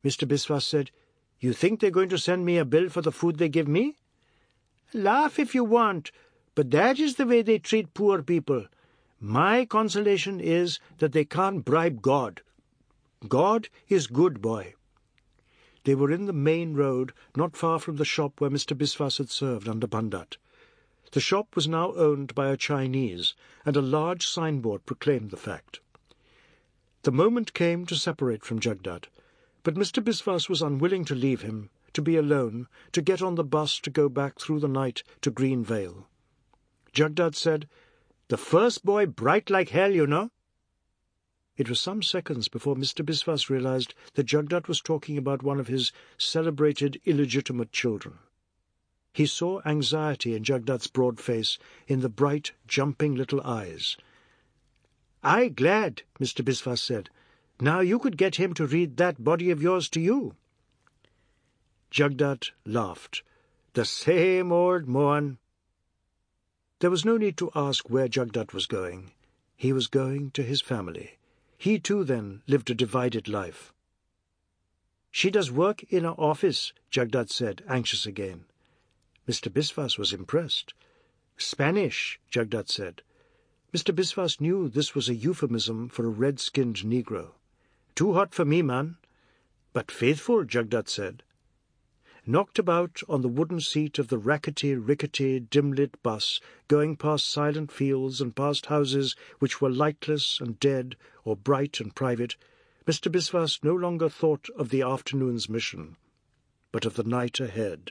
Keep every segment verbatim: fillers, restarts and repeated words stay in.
Mister Biswas said. "You think they're going to send me a bill for the food they give me? Laugh if you want, but that is the way they treat poor people. My consolation is that they can't bribe God. God is good, boy." They were in the main road, not far from the shop where Mister Biswas had served under Bandat. The shop was now owned by a Chinese, and a large signboard proclaimed the fact. The moment came to separate from Jagdat, but Mister Biswas was unwilling to leave him, to be alone, to get on the bus to go back through the night to Green Vale. Jagdat said, "The first boy bright like hell, you know." It was some seconds before Mister Biswas realized that Jagdat was talking about one of his celebrated illegitimate children. He saw anxiety in Jagdat's broad face, in the bright, jumping little eyes. "I glad," Mister Biswas said. "Now you could get him to read that body of yours to you." Jagdat laughed. "The same old Mohan." There was no need to ask where Jagdat was going. He was going to his family. He too, then, lived a divided life. "She does work in her office," Jagdat said, anxious again. Mister Biswas was impressed. "Spanish," Jagdat said. Mister Biswas knew this was a euphemism for a red-skinned Negro. "Too hot for me, man." "But faithful," Jagdat said. Knocked about on the wooden seat of the rackety, rickety, dim-lit bus, going past silent fields and past houses which were lightless and dead or bright and private, Mister Biswas no longer thought of the afternoon's mission, but of the night ahead.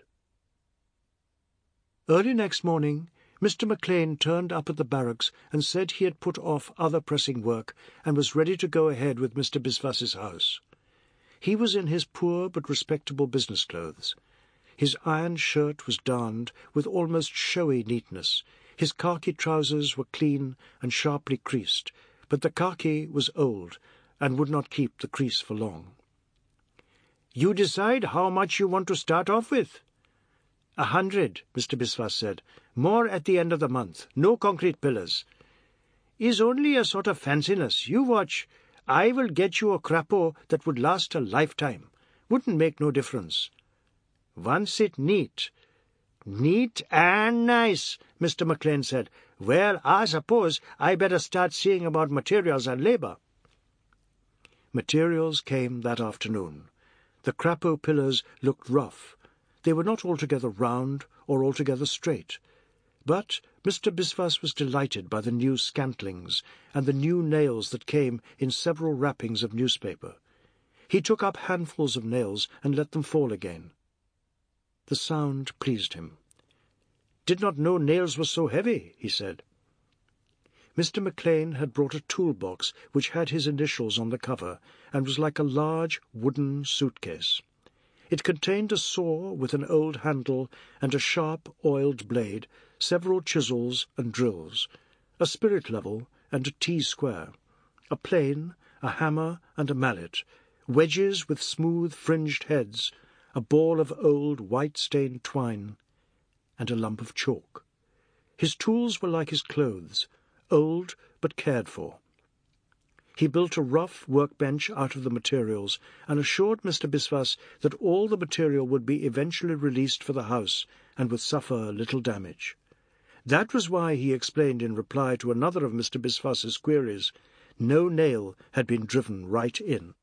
Early next morning, Mister Maclean turned up at the barracks and said he had put off other pressing work and was ready to go ahead with Mister Biswas's house. He was in his poor but respectable business clothes. His iron shirt was darned with almost showy neatness. His khaki trousers were clean and sharply creased, but the khaki was old and would not keep the crease for long. "You decide how much you want to start off with." "A hundred," Mister Biswas said. "More at the end of the month. No concrete pillars." "Is only a sort of fanciness. You watch. I will get you a crapo that would last a lifetime. Wouldn't make no difference. Once it neat." "Neat and nice," Mister Maclean said. "Well, I suppose I better start seeing about materials and labor." Materials came that afternoon. The crapo pillars looked rough. They were not altogether round or altogether straight. But Mister Biswas was delighted by the new scantlings and the new nails that came in several wrappings of newspaper. He took up handfuls of nails and let them fall again. The sound pleased him. "Did not know nails were so heavy," he said. Mister Maclean had brought a toolbox which had his initials on the cover and was like a large wooden suitcase. It contained a saw with an old handle and a sharp oiled blade, several chisels and drills, a spirit level and a T-square, a plane, a hammer and a mallet, wedges with smooth fringed heads, a ball of old white-stained twine, and a lump of chalk. His tools were like his clothes, old but cared for. He built a rough workbench out of the materials and assured Mister Biswas that all the material would be eventually released for the house and would suffer little damage. That was why, he explained in reply to another of Mister Biswas's queries, no nail had been driven right in.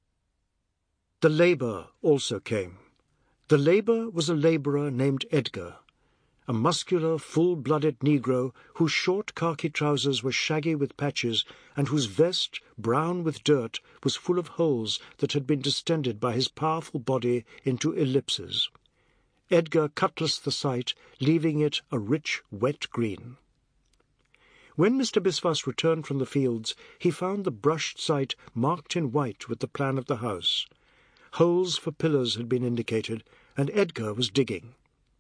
The labour also came. The labour was a labourer named Edgar, a muscular, full-blooded Negro whose short khaki trousers were shaggy with patches and whose vest, brown with dirt, was full of holes that had been distended by his powerful body into ellipses. Edgar cutlassed the site, leaving it a rich, wet green. When Mister Biswas returned from the fields, he found the brushed site marked in white with the plan of the house. Holes for pillars had been indicated, and Edgar was digging.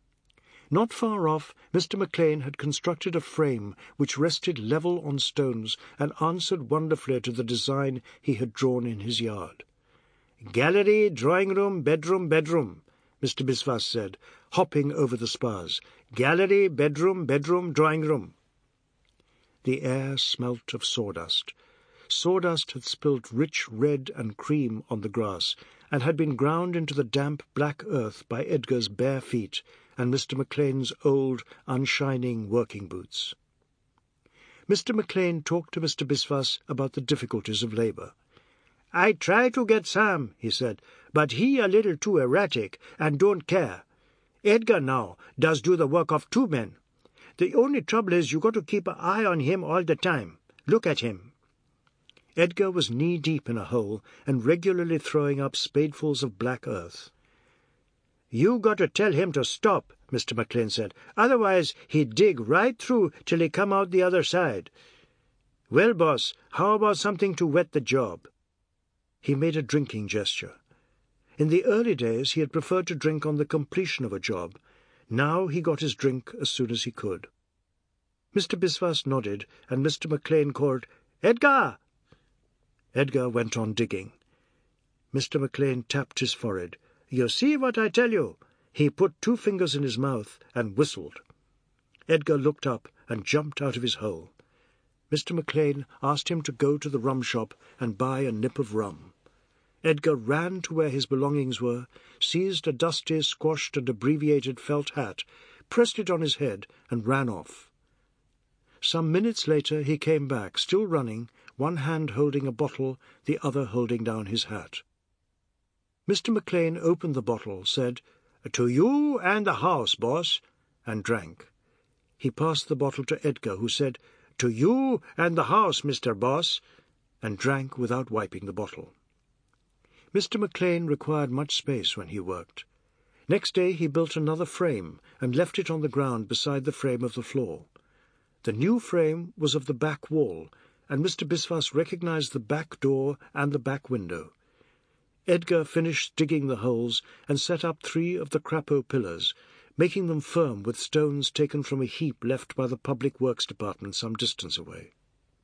Not far off, Mister Maclean had constructed a frame which rested level on stones and answered wonderfully to the design he had drawn in his yard. "Gallery, drawing-room, bedroom, bedroom," Mister Biswas said, hopping over the spars. "Gallery, bedroom, bedroom, drawing-room." The air smelt of sawdust. sawdust had spilt rich red and cream on the grass, and had been ground into the damp black earth by Edgar's bare feet and Mister Maclean's old, unshining working boots. Mister Maclean talked to Mister Biswas about the difficulties of labour. "I try to get Sam," he said, "but he a little too erratic and don't care. Edgar now does do the work of two men. The only trouble is you got to keep an eye on him all the time. Look at him." Edgar was knee-deep in a hole and regularly throwing up spadefuls of black earth. "You got to tell him to stop," Mister Maclean said. "Otherwise he'd dig right through till he come out the other side. Well, boss, how about something to wet the job?" He made a drinking gesture. In the early days he had preferred to drink on the completion of a job. Now he got his drink as soon as he could. Mister Biswas nodded, and Mister Maclean called, "Edgar!" Edgar went on digging. Mister Maclean tapped his forehead. "You see what I tell you?" He put two fingers in his mouth and whistled. Edgar looked up and jumped out of his hole. Mister Maclean asked him to go to the rum shop and buy a nip of rum. Edgar ran to where his belongings were, seized a dusty, squashed and abbreviated felt hat, pressed it on his head, and ran off. Some minutes later he came back, still running, one hand holding a bottle, the other holding down his hat. Mister Maclean opened the bottle, said, "To you and the house, boss," and drank. He passed the bottle to Edgar, who said, "To you and the house, Mister Boss," and drank without wiping the bottle. Mister Maclean required much space when he worked. Next day he built another frame and left it on the ground beside the frame of the floor. The new frame was of the back wall, and Mister Biswas recognized the back door and the back window. Edgar finished digging the holes and set up three of the Crapo pillars, making them firm with stones taken from a heap left by the Public Works Department some distance away.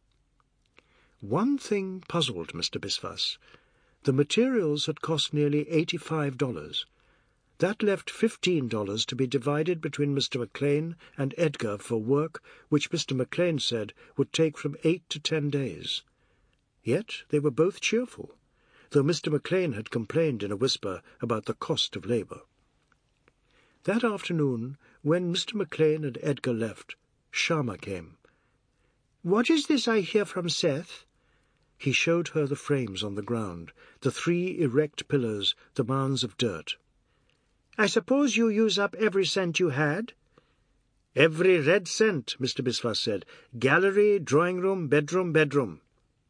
One thing puzzled Mister Biswas. The materials had cost nearly eighty-five dollars. That left fifteen dollars to be divided between Mister Maclean and Edgar for work which Mister Maclean said would take from eight to ten days. Yet they were both cheerful, though Mister Maclean had complained in a whisper about the cost of labour. That afternoon, when Mister Maclean and Edgar left, Sharma came. "What is this I hear from Seth?" He showed her the frames on the ground, the three erect pillars, the mounds of dirt. "I suppose you use up every cent you had?" "Every red cent," Mister Biswas said. "Gallery, drawing-room, bedroom, bedroom."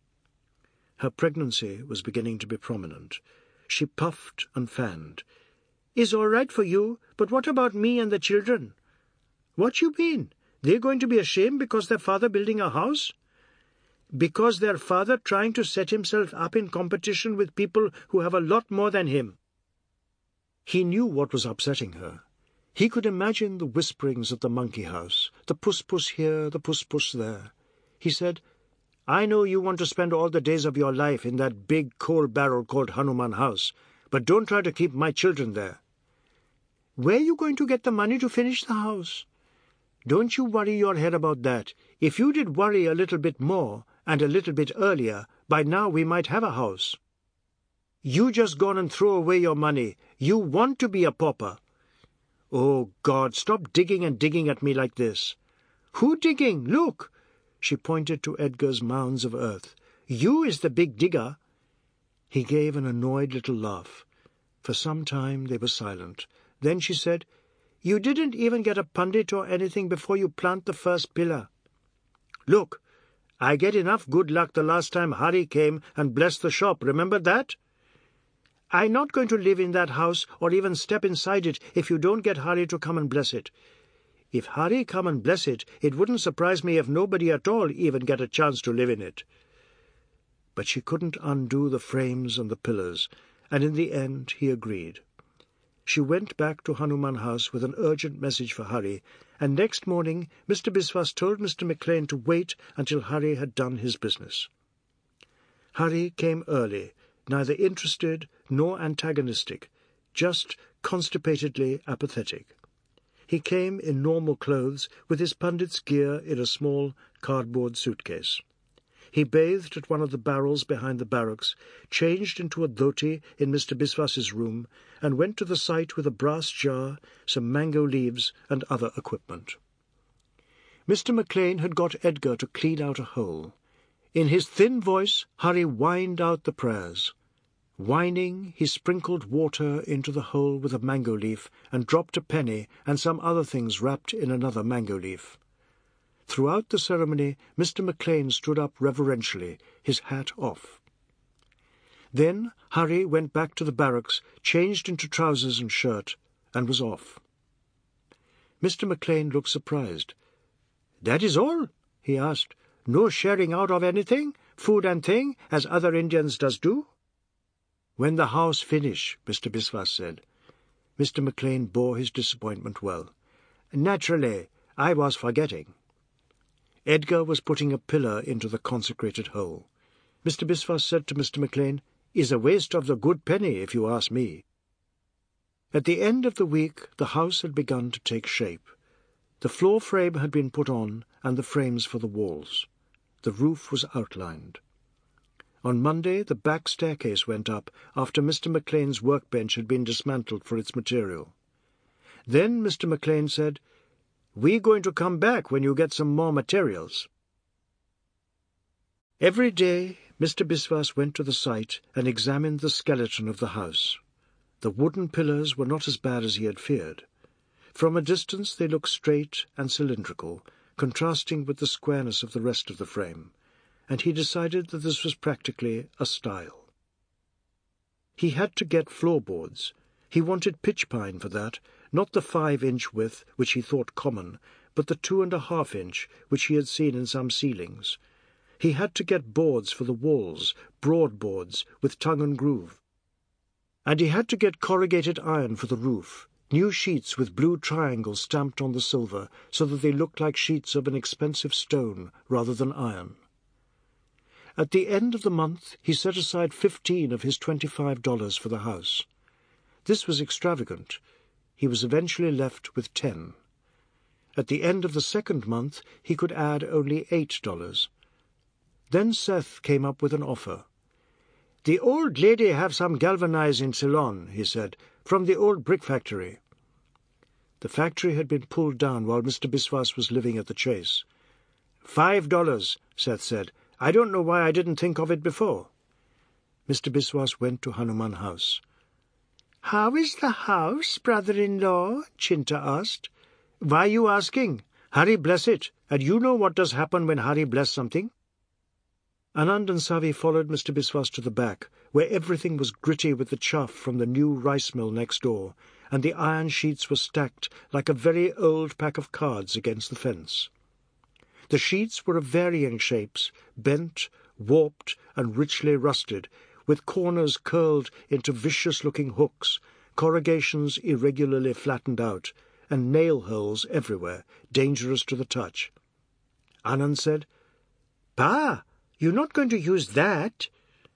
Her pregnancy was beginning to be prominent. She puffed and fanned. "Is all right for you, but what about me and the children?" "What you mean? They're going to be ashamed because their father building a house?" "Because their father trying to set himself up in competition with people who have a lot more than him." He knew what was upsetting her. He could imagine the whisperings at the monkey house, the puss-puss here, the puss-puss there. He said, "I know you want to spend all the days of your life in that big coal barrel called Hanuman House, but don't try to keep my children there." "Where are you going to get the money to finish the house?" "Don't you worry your head about that. If you did worry a little bit more, and a little bit earlier, by now we might have a house." "You just gone and throw away your money. You want to be a pauper." "Oh, God, stop digging and digging at me like this." "Who digging? Look!" She pointed to Edgar's mounds of earth. "You is the big digger." He gave an annoyed little laugh. For some time they were silent. Then she said, "You didn't even get a pundit or anything before you plant the first pillar." "Look, I get enough good luck the last time Hari came and blessed the shop. Remember that?" "I'm not going to live in that house or even step inside it if you don't get Hari to come and bless it." "If Hari come and bless it, it wouldn't surprise me if nobody at all even get a chance to live in it." But she couldn't undo the frames and the pillars, and in the end he agreed. She went back to Hanuman House with an urgent message for Hari, and next morning Mister Biswas told Mister Maclean to wait until Hari had done his business. Hari came early, neither interested nor antagonistic, just constipatedly apathetic. He came in normal clothes, with his pundit's gear in a small cardboard suitcase. He bathed at one of the barrels behind the barracks, changed into a dhoti in Mister Biswas's room, and went to the site with a brass jar, some mango leaves, and other equipment. Mister Maclean had got Edgar to clean out a hole. In his thin voice, Hurry whined out the prayers. Whining, he sprinkled water into the hole with a mango leaf and dropped a penny and some other things wrapped in another mango leaf. Throughout the ceremony, Mister Maclean stood up reverentially, his hat off. Then Hurry went back to the barracks, changed into trousers and shirt, and was off. Mister Maclean looked surprised. "That is all?" he asked. "No sharing out of anything, food and thing, as other Indians does do?" "When the house finish," Mister Biswas said. Mister Maclean bore his disappointment well. "Naturally, I was forgetting." Edgar was putting a pillar into the consecrated hole. Mister Biswas said to Mister Maclean, "Is a waste of the good penny, if you ask me." At the end of the week the house had begun to take shape. The floor frame had been put on, and the frames for the walls. The roof was outlined. On Monday the back staircase went up, after Mister Maclean's workbench had been dismantled for its material. Then Mister Maclean said, "We're going to come back when you get some more materials." Every day Mister Biswas went to the site and examined the skeleton of the house. The wooden pillars were not as bad as he had feared. From a distance they looked straight and cylindrical, contrasting with the squareness of the rest of the frame, and he decided that this was practically a style. He had to get floorboards. He wanted pitch pine for that, not the five-inch width, which he thought common, but the two-and-a-half-inch, which he had seen in some ceilings. He had to get boards for the walls, broad boards, with tongue and groove. And he had to get corrugated iron for the roof, new sheets with blue triangles stamped on the silver, so that they looked like sheets of an expensive stone rather than iron. At the end of the month he set aside fifteen of his twenty-five dollars for the house. This was extravagant. He was eventually left with ten. At the end of the second month he could add only eight dollars. Then Seth came up with an offer. "The old lady have some galvanize in Ceylon," he said, "from the old brick factory." The factory had been pulled down while Mister Biswas was living at the Chase. Five dollars, Seth said. "I don't know why I didn't think of it before." Mister Biswas went to Hanuman House. "How is the house, brother-in-law?" Chinta asked. "Why you asking? Hari bless it, and you know what does happen when Hari bless something." Anand and Savi followed Mister Biswas to the back, where everything was gritty with the chaff from the new rice mill next door, and the iron sheets were stacked like a very old pack of cards against the fence. The sheets were of varying shapes, bent, warped, and richly rusted, with corners curled into vicious-looking hooks, corrugations irregularly flattened out, and nail holes everywhere, dangerous to the touch. Anand said, "Pa, you're not going to use that."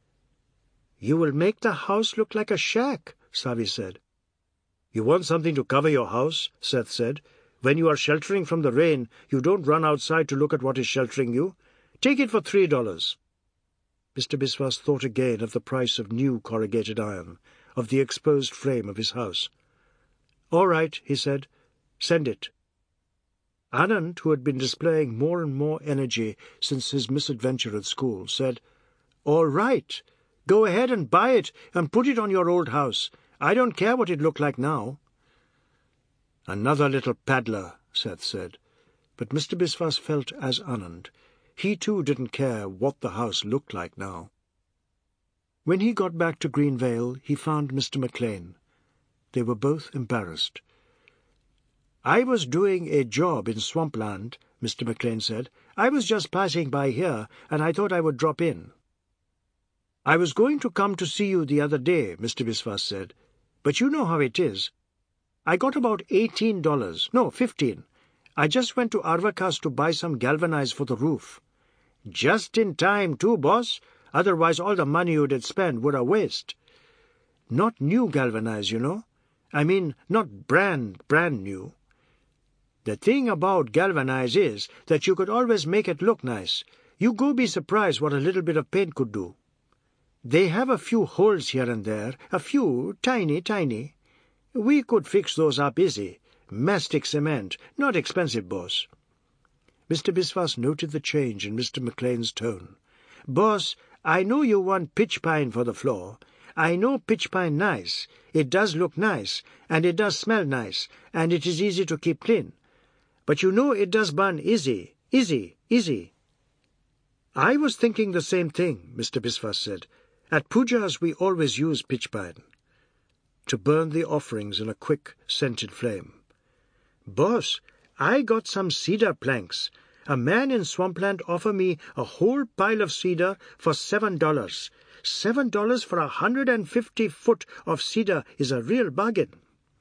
"You will make the house look like a shack," Savi said. "You want something to cover your house," Seth said. "When you are sheltering from the rain, you don't run outside to look at what is sheltering you. Take it for three dollars." Mister Biswas thought again of the price of new corrugated iron, of the exposed frame of his house. "All right," he said. "Send it." Anand, who had been displaying more and more energy since his misadventure at school, said, "All right. Go ahead and buy it and put it on your old house. I don't care what it looked like now." "Another little paddler," Seth said. But Mister Biswas felt as Anand. He too didn't care what the house looked like now. When he got back to Greenvale, he found Mister Maclean. They were both embarrassed. "I was doing a job in Swampland," Mister Maclean said. "I was just passing by here, and I thought I would drop in." "I was going to come to see you the other day," Mister Biswas said, "but you know how it is. I got about eighteen dollars, no, fifteen. I just went to Arvakas to buy some galvanize for the roof. Just in time, too, boss. Otherwise all the money you did spend would a waste. Not new galvanize, you know. I mean, not brand, brand new. The thing about galvanize is that you could always make it look nice. You go be surprised what a little bit of paint could do. They have a few holes here and there, a few, tiny, tiny. We could fix those up easy. Mastic cement, not expensive, boss." Mister Biswas noted the change in Mister McLean's tone. "Boss, I know you want pitch pine for the floor. I know pitch pine nice. It does look nice, and it does smell nice, and it is easy to keep clean. But you know it does burn easy, easy, easy." "I was thinking the same thing," Mister Biswas said. "At pujas we always use pitch pine to burn the offerings in a quick, scented flame." "Boss, I got some cedar planks. A man in Swampland offered me a whole pile of cedar for seven dollars. Seven dollars for a hundred and fifty foot of cedar is a real bargain."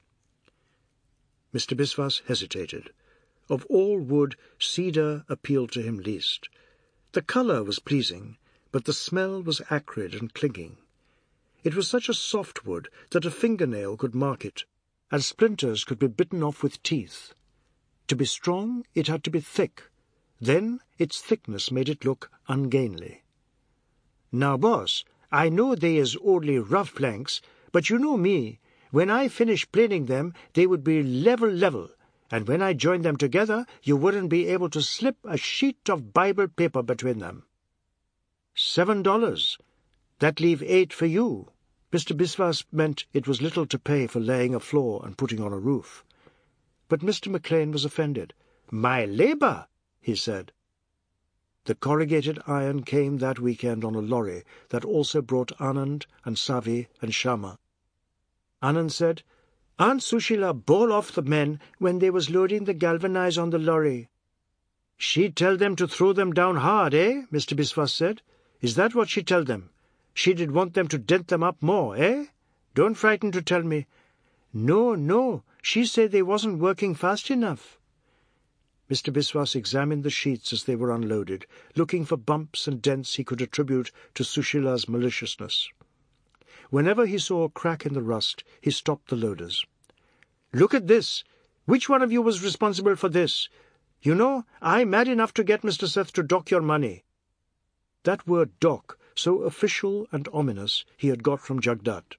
Mister Biswas hesitated. Of all wood, cedar appealed to him least. The colour was pleasing, but the smell was acrid and clinging. It was such a soft wood that a fingernail could mark it, and splinters could be bitten off with teeth. To be strong, it had to be thick. Then its thickness made it look ungainly. "Now, boss, I know they is only rough planks, but you know me. When I finish planing them, they would be level, level, and when I join them together, you wouldn't be able to slip a sheet of Bible paper between them." Seven dollars. That leave eight for you. Mister Biswas meant it was little to pay for laying a floor and putting on a roof. But Mister McLean was offended. "My labour," he said. The corrugated iron came that weekend on a lorry that also brought Anand and Savi and Shama. Anand said, "Aunt Sushila bore off the men when they was loading the galvanize on the lorry." "She'd tell them to throw them down hard, eh?" Mister Biswas said. "Is that what she tell them? She did want them to dent them up more, eh? Don't frighten to tell me." "No, no, she said they wasn't working fast enough." Mister Biswas examined the sheets as they were unloaded, looking for bumps and dents he could attribute to Sushila's maliciousness. Whenever he saw a crack in the rust, he stopped the loaders. "Look at this. Which one of you was responsible for this? You know, I'm mad enough to get Mister Seth to dock your money." That word dock, so official and ominous, he had got from Jagdat.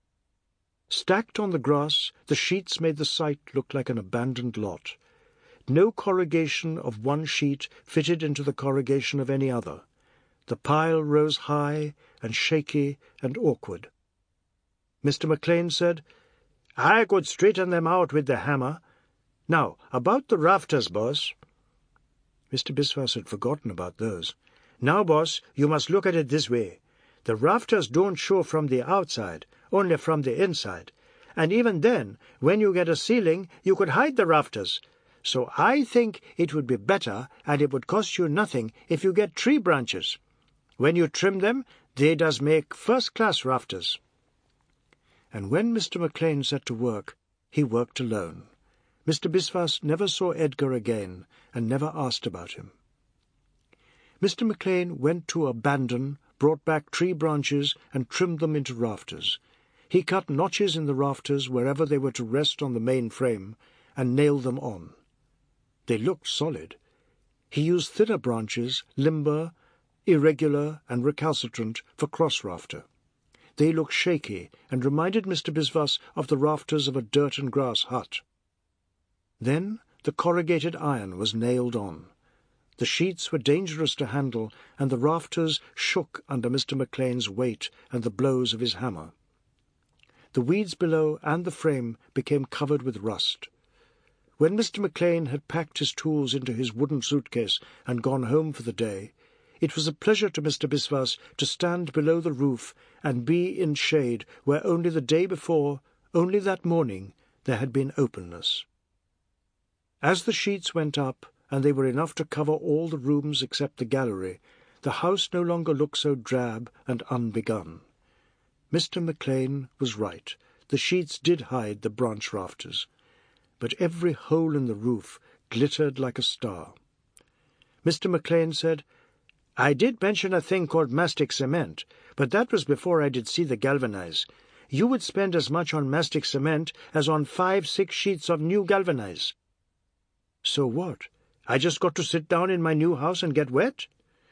Stacked on the grass, the sheets made the site look like an abandoned lot. No corrugation of one sheet fitted into the corrugation of any other. The pile rose high and shaky and awkward. Mister McLean said, "I could straighten them out with the hammer. Now, about the rafters, boss." Mister Biswas had forgotten about those. "Now, boss, you must look at it this way. The rafters don't show from the outside, only from the inside. And even then, when you get a ceiling, you could hide the rafters. So I think it would be better, and it would cost you nothing, if you get tree branches. When you trim them, they does make first-class rafters." And when Mister McLean set to work, he worked alone. Mister Biswas never saw Edgar again, and never asked about him. Mister McLean went to abandon, brought back tree branches, and trimmed them into rafters. He cut notches in the rafters wherever they were to rest on the main frame, and nailed them on. They looked solid. He used thinner branches, limber, irregular, and recalcitrant, for cross-rafter. They looked shaky, and reminded Mister Biswas of the rafters of a dirt-and-grass hut. Then the corrugated iron was nailed on. The sheets were dangerous to handle, and the rafters shook under Mister McLean's weight and the blows of his hammer. The weeds below and the frame became covered with rust. When Mister McLean had packed his tools into his wooden suitcase and gone home for the day, it was a pleasure to Mister Biswas to stand below the roof and be in shade where only the day before, only that morning, there had been openness. As the sheets went up, and they were enough to cover all the rooms except the gallery, the house no longer looked so drab and unbegun. Mister McLean was right. The sheets did hide the branch rafters, but every hole in the roof glittered like a star. Mister McLean said, "I did mention a thing called mastic cement, but that was before I did see the galvanize. You would spend as much on mastic cement as on five, six sheets of new galvanize." "So what? I just got to sit down in my new house and get wet?"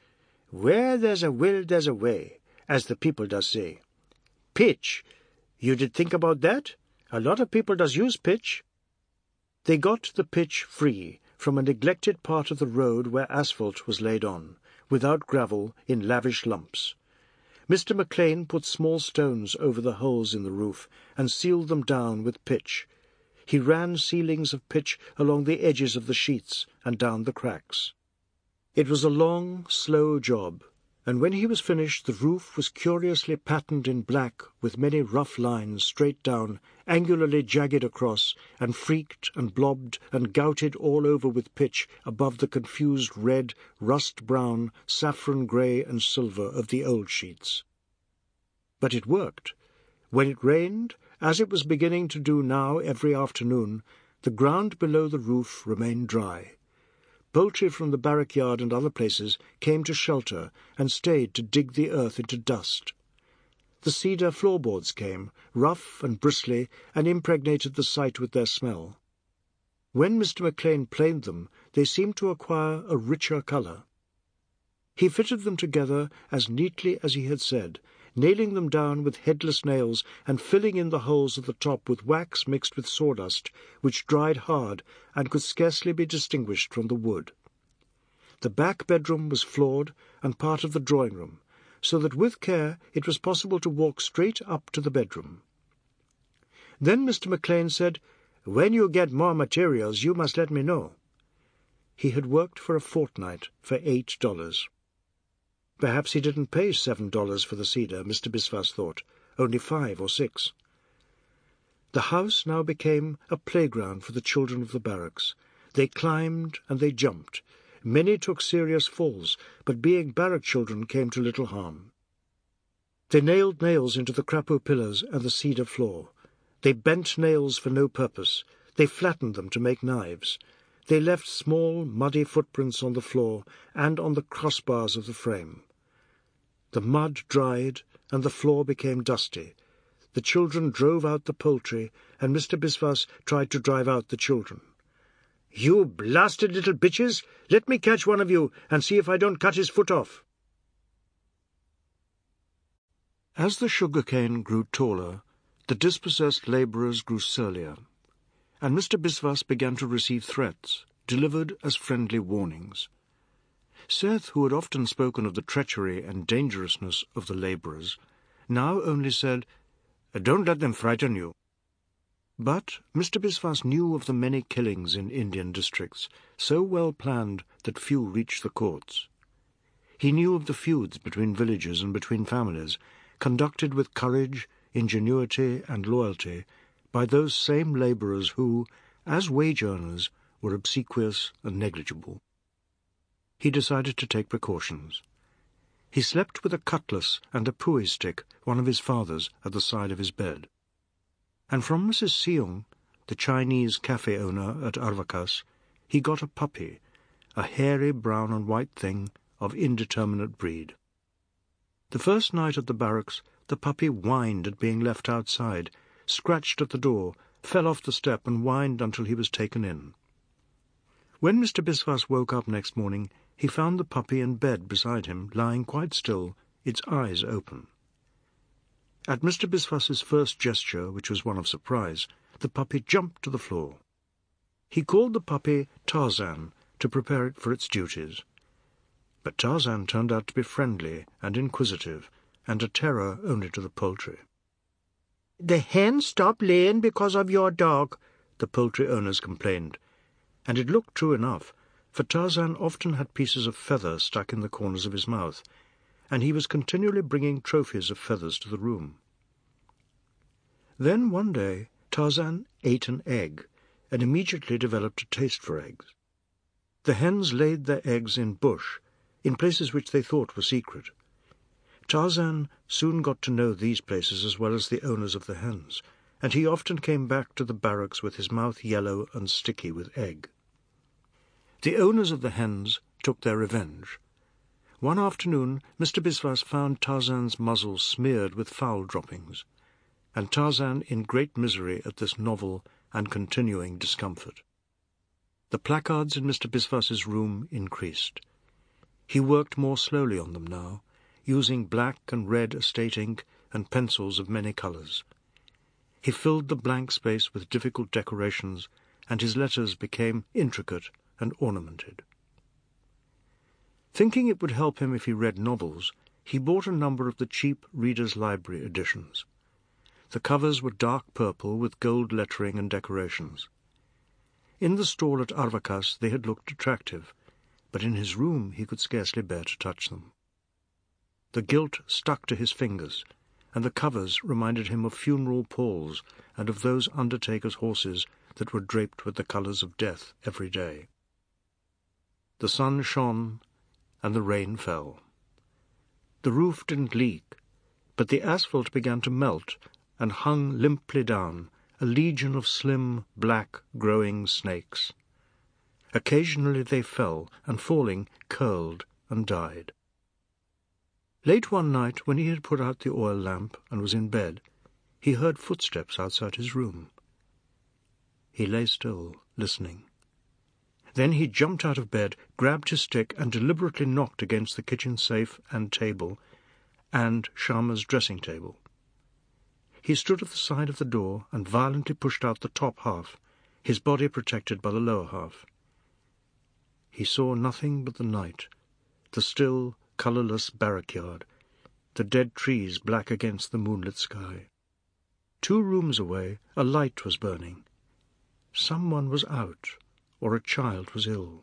Where there's a will, there's a way, as the people does say. Pitch, you did think about that? A lot of people does use pitch. They got the pitch free from a neglected part of the road where asphalt was laid on, without gravel, in lavish lumps. Mister Maclean put small stones over the holes in the roof and sealed them down with pitch. He ran ceilings of pitch along the edges of the sheets and down the cracks. It was a long, slow job, and when he was finished the roof was curiously patterned in black with many rough lines straight down, angularly jagged across, and freaked and blobbed and gouted all over with pitch above the confused red, rust-brown, saffron-grey and silver of the old sheets. But it worked. When it rained, as it was beginning to do now every afternoon, the ground below the roof remained dry. Poultry from the barrack yard and other places came to shelter and stayed to dig the earth into dust. The cedar floorboards came, rough and bristly, and impregnated the site with their smell. When Mister Maclean planed them, they seemed to acquire a richer colour. He fitted them together as neatly as he had said, nailing them down with headless nails and filling in the holes at the top with wax mixed with sawdust, which dried hard and could scarcely be distinguished from the wood. The back bedroom was floored and part of the drawing-room, so that with care it was possible to walk straight up to the bedroom. Then Mister Maclean said, "When you get more materials, you must let me know." He had worked for a fortnight for eight dollars. Perhaps he didn't pay seven dollars for the cedar, Mister Biswas thought, only five or six. The house now became a playground for the children of the barracks. They climbed and they jumped. Many took serious falls, but being barrack children came to little harm. They nailed nails into the crapeau pillars and the cedar floor. They bent nails for no purpose. They flattened them to make knives. They left small, muddy footprints on the floor and on the crossbars of the frame. The mud dried, and the floor became dusty. The children drove out the poultry, and Mister Biswas tried to drive out the children. "You blasted little bitches! Let me catch one of you, and see if I don't cut his foot off." As the sugar-cane grew taller, the dispossessed labourers grew surlier, and Mister Biswas began to receive threats, delivered as friendly warnings. Seth, who had often spoken of the treachery and dangerousness of the labourers, now only said, "Don't let them frighten you." But Mister Biswas knew of the many killings in Indian districts, so well planned that few reached the courts. He knew of the feuds between villages and between families, conducted with courage, ingenuity, and loyalty, by those same labourers who, as wage-earners, were obsequious and negligible. He decided to take precautions. He slept with a cutlass and a puey stick, one of his father's, at the side of his bed. And from Missus Seong, the Chinese cafe owner at Arvakas, he got a puppy, a hairy brown and white thing of indeterminate breed. The first night at the barracks, the puppy whined at being left outside, scratched at the door, fell off the step and whined until he was taken in. When Mister Biswas woke up next morning, he found the puppy in bed beside him, lying quite still, its eyes open. At Mister Biswas's first gesture, which was one of surprise, the puppy jumped to the floor. He called the puppy Tarzan to prepare it for its duties. But Tarzan turned out to be friendly and inquisitive, and a terror only to the poultry. "The hens stopped laying because of your dog," the poultry owners complained, and it looked true enough, for Tarzan often had pieces of feather stuck in the corners of his mouth, and he was continually bringing trophies of feathers to the room. Then one day Tarzan ate an egg, and immediately developed a taste for eggs. The hens laid their eggs in bush, in places which they thought were secret. Tarzan soon got to know these places as well as the owners of the hens, and he often came back to the barracks with his mouth yellow and sticky with egg. The owners of the hens took their revenge. One afternoon Mister Biswas found Tarzan's muzzle smeared with fowl droppings, and Tarzan in great misery at this novel and continuing discomfort. The placards in Mister Biswas's room increased. He worked more slowly on them now, using black and red estate ink and pencils of many colours. He filled the blank space with difficult decorations, and his letters became intricate and ornamented. Thinking it would help him if he read novels, he bought a number of the cheap Reader's Library editions. The covers were dark purple with gold lettering and decorations. In the stall at Arvakas they had looked attractive, but in his room he could scarcely bear to touch them. The gilt stuck to his fingers, and the covers reminded him of funeral palls and of those undertakers' horses that were draped with the colours of death every day. The sun shone, and the rain fell. The roof didn't leak, but the asphalt began to melt and hung limply down, a legion of slim, black, growing snakes. Occasionally they fell, and falling, curled and died. Late one night, when he had put out the oil lamp and was in bed, he heard footsteps outside his room. He lay still, listening. Then he jumped out of bed, grabbed his stick, and deliberately knocked against the kitchen safe and table, and Sharma's dressing table. He stood at the side of the door and violently pushed out the top half, his body protected by the lower half. He saw nothing but the night, the still, colourless barrack-yard, the dead trees black against the moonlit sky. Two rooms away, a light was burning. Someone was out, or a child was ill.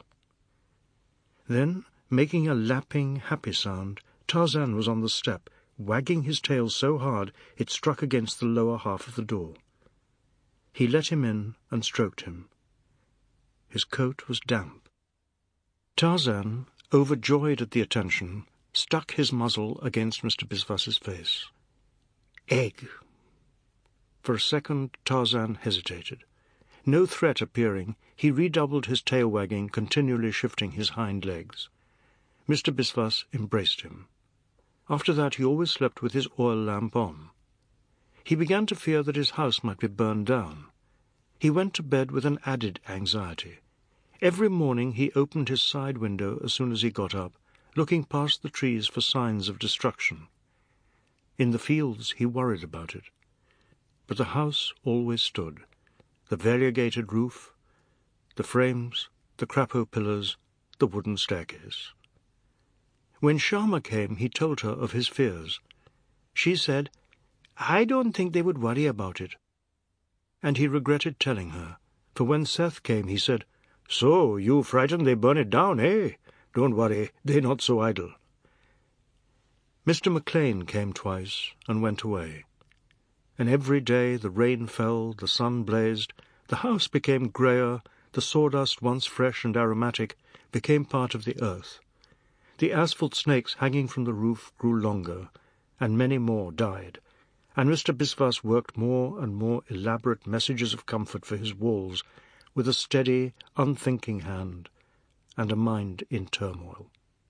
Then, making a lapping, happy sound, Tarzan was on the step, wagging his tail so hard it struck against the lower half of the door. He let him in and stroked him. His coat was damp. Tarzan, overjoyed at the attention, stuck his muzzle against Mister Bisvas's face. Egg. For a second Tarzan hesitated. No threat appearing, he redoubled his tail-wagging, continually shifting his hind legs. Mister Bisvas embraced him. After that he always slept with his oil lamp on. He began to fear that his house might be burned down. He went to bed with an added anxiety. Every morning he opened his side window as soon as he got up, looking past the trees for signs of destruction. In the fields he worried about it. But the house always stood, the variegated roof, the frames, the crapo pillars, the wooden staircase. When Sharma came, he told her of his fears. She said, "I don't think they would worry about it." And he regretted telling her, for when Seth came he said, "So, you frightened they burn it down, eh? Don't worry, they're not so idle." Mister McLean came twice and went away. And every day the rain fell, the sun blazed, the house became greyer, the sawdust, once fresh and aromatic, became part of the earth. The asphalt snakes hanging from the roof grew longer, and many more died, and Mister Bisvas worked more and more elaborate messages of comfort for his walls, with a steady, unthinking hand, and a mind in turmoil.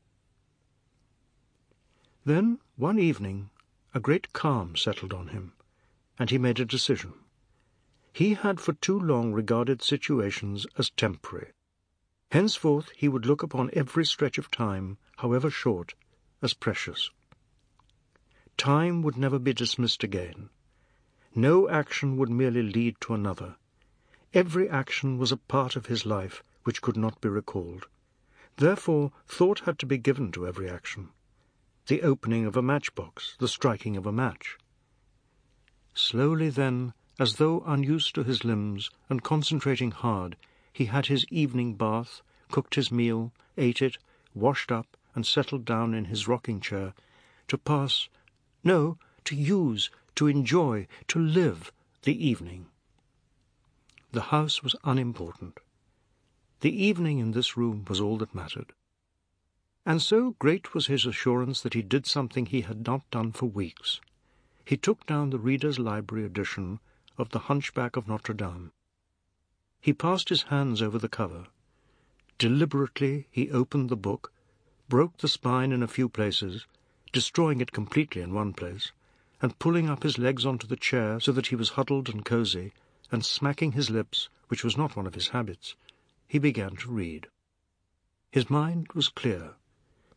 Then, one evening, a great calm settled on him, and he made a decision. He had for too long regarded situations as temporary. Henceforth he would look upon every stretch of time, however short, as precious. Time would never be dismissed again. No action would merely lead to another. Every action was a part of his life which could not be recalled. Therefore thought had to be given to every action. The opening of a matchbox, the striking of a match. Slowly then, as though unused to his limbs and concentrating hard, he had his evening bath, cooked his meal, ate it, washed up, and settled down in his rocking-chair, to pass, no, to use, to enjoy, to live the evening. The house was unimportant. The evening in this room was all that mattered. And so great was his assurance that he did something he had not done for weeks. He took down the Reader's Library edition of The Hunchback of Notre Dame. He passed his hands over the cover. Deliberately he opened the book, broke the spine in a few places, destroying it completely in one place, and pulling up his legs onto the chair so that he was huddled and cosy, and smacking his lips, which was not one of his habits, he began to read. His mind was clear.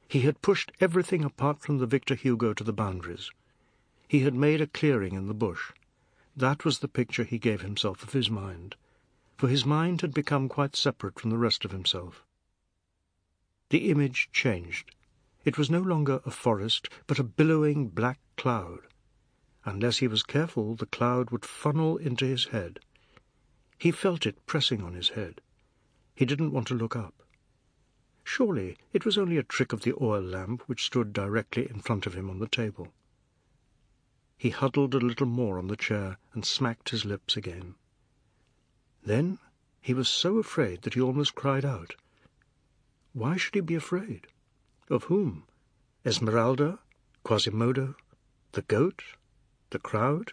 He had pushed everything apart from the Victor Hugo to the boundaries. He had made a clearing in the bush. That was the picture he gave himself of his mind, for his mind had become quite separate from the rest of himself. The image changed. It was no longer a forest, but a billowing black cloud. Unless he was careful, the cloud would funnel into his head. He felt it pressing on his head. He didn't want to look up. Surely it was only a trick of the oil lamp which stood directly in front of him on the table. He huddled a little more on the chair and smacked his lips again. Then he was so afraid that he almost cried out. Why should he be afraid? Of whom? Esmeralda? Quasimodo? The goat? The crowd?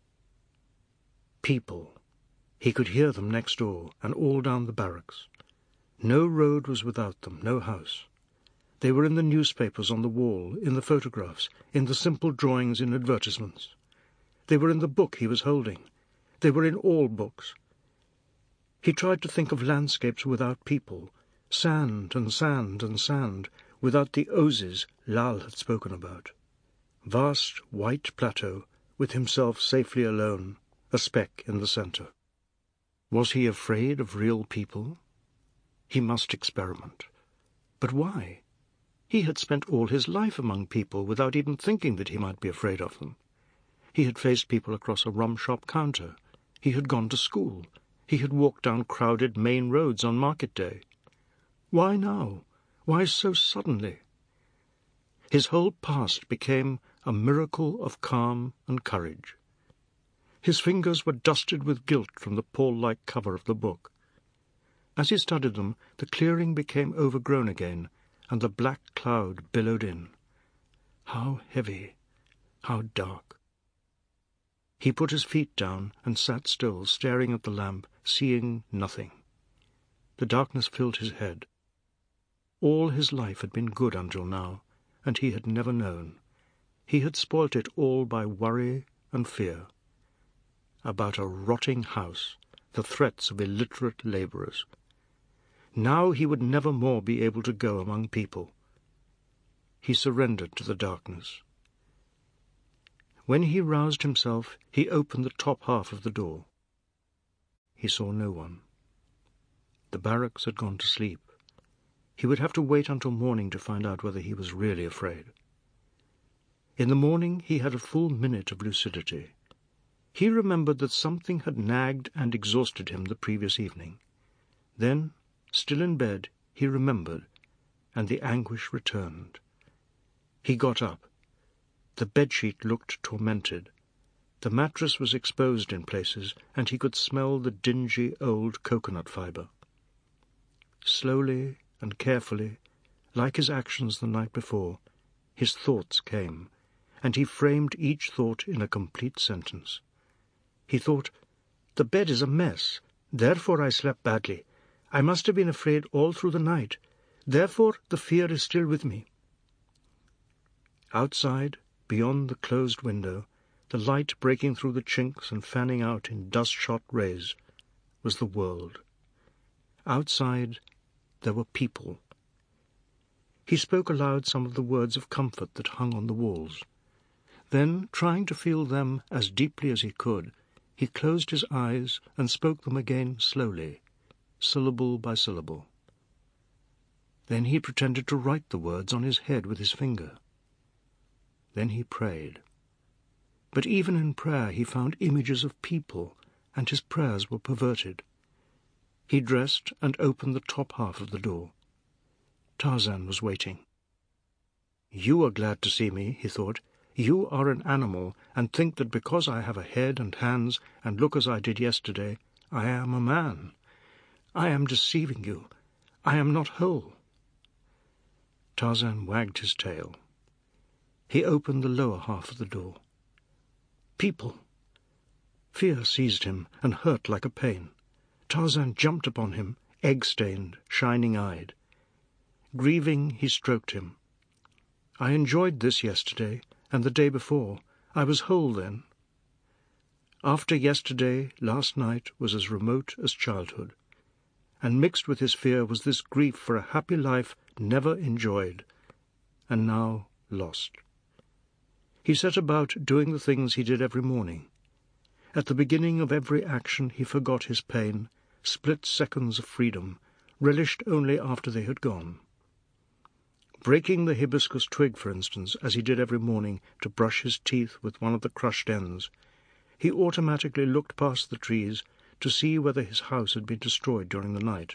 People. He could hear them next door, and all down the barracks. No road was without them, no house. They were in the newspapers on the wall, in the photographs, in the simple drawings in advertisements. They were in the book he was holding. They were in all books. He tried to think of landscapes without people, sand and sand and sand, without the oses Lal had spoken about. Vast white plateau, with himself safely alone, a speck in the centre. Was he afraid of real people? He must experiment. But why? He had spent all his life among people without even thinking that he might be afraid of them. He had faced people across a rum shop counter. He had gone to school. He had walked down crowded main roads on market day. Why now? Why so suddenly? His whole past became a miracle of calm and courage. His fingers were dusted with gilt from the pall-like cover of the book. As he studied them, the clearing became overgrown again, and the black cloud billowed in. How heavy, how dark. He put his feet down and sat still, staring at the lamp, seeing nothing. The darkness filled his head. All his life had been good until now, and he had never known. He had spoilt it all by worry and fear. About a rotting house, the threats of illiterate labourers. Now he would never more be able to go among people. He surrendered to the darkness. When he roused himself, he opened the top half of the door. He saw no one. The barracks had gone to sleep. He would have to wait until morning to find out whether he was really afraid. In the morning he had a full minute of lucidity. He remembered that something had nagged and exhausted him the previous evening. Then, still in bed, he remembered, and the anguish returned. He got up. The bedsheet looked tormented. The mattress was exposed in places, and he could smell the dingy old coconut fibre. Slowly and carefully, like his actions the night before, his thoughts came, and he framed each thought in a complete sentence. He thought, "The bed is a mess. Therefore I slept badly. I must have been afraid all through the night. Therefore the fear is still with me." Outside, beyond the closed window, the light breaking through the chinks and fanning out in dust-shot rays, was the world. Outside, there were people. He spoke aloud some of the words of comfort that hung on the walls. Then, trying to feel them as deeply as he could, he closed his eyes and spoke them again slowly, syllable by syllable. Then he pretended to write the words on his head with his finger. Then he prayed. But even in prayer he found images of people, and his prayers were perverted. He dressed and opened the top half of the door. Tarzan was waiting. "You are glad to see me," he thought. "You are an animal, and think that because I have a head and hands and look as I did yesterday, I am a man. I am deceiving you. I am not whole." Tarzan wagged his tail. He opened the lower half of the door. People! Fear seized him and hurt like a pain. Tarzan jumped upon him, egg-stained, shining-eyed. Grieving, he stroked him. "I enjoyed this yesterday, and the day before. I was whole then. After yesterday, last night was as remote as childhood, and mixed with his fear was this grief for a happy life never enjoyed, and now lost. He set about doing the things he did every morning. At the beginning of every action he forgot his pain, split seconds of freedom, relished only after they had gone. Breaking the hibiscus twig, for instance, as he did every morning to brush his teeth with one of the crushed ends, he automatically looked past the trees to see whether his house had been destroyed during the night.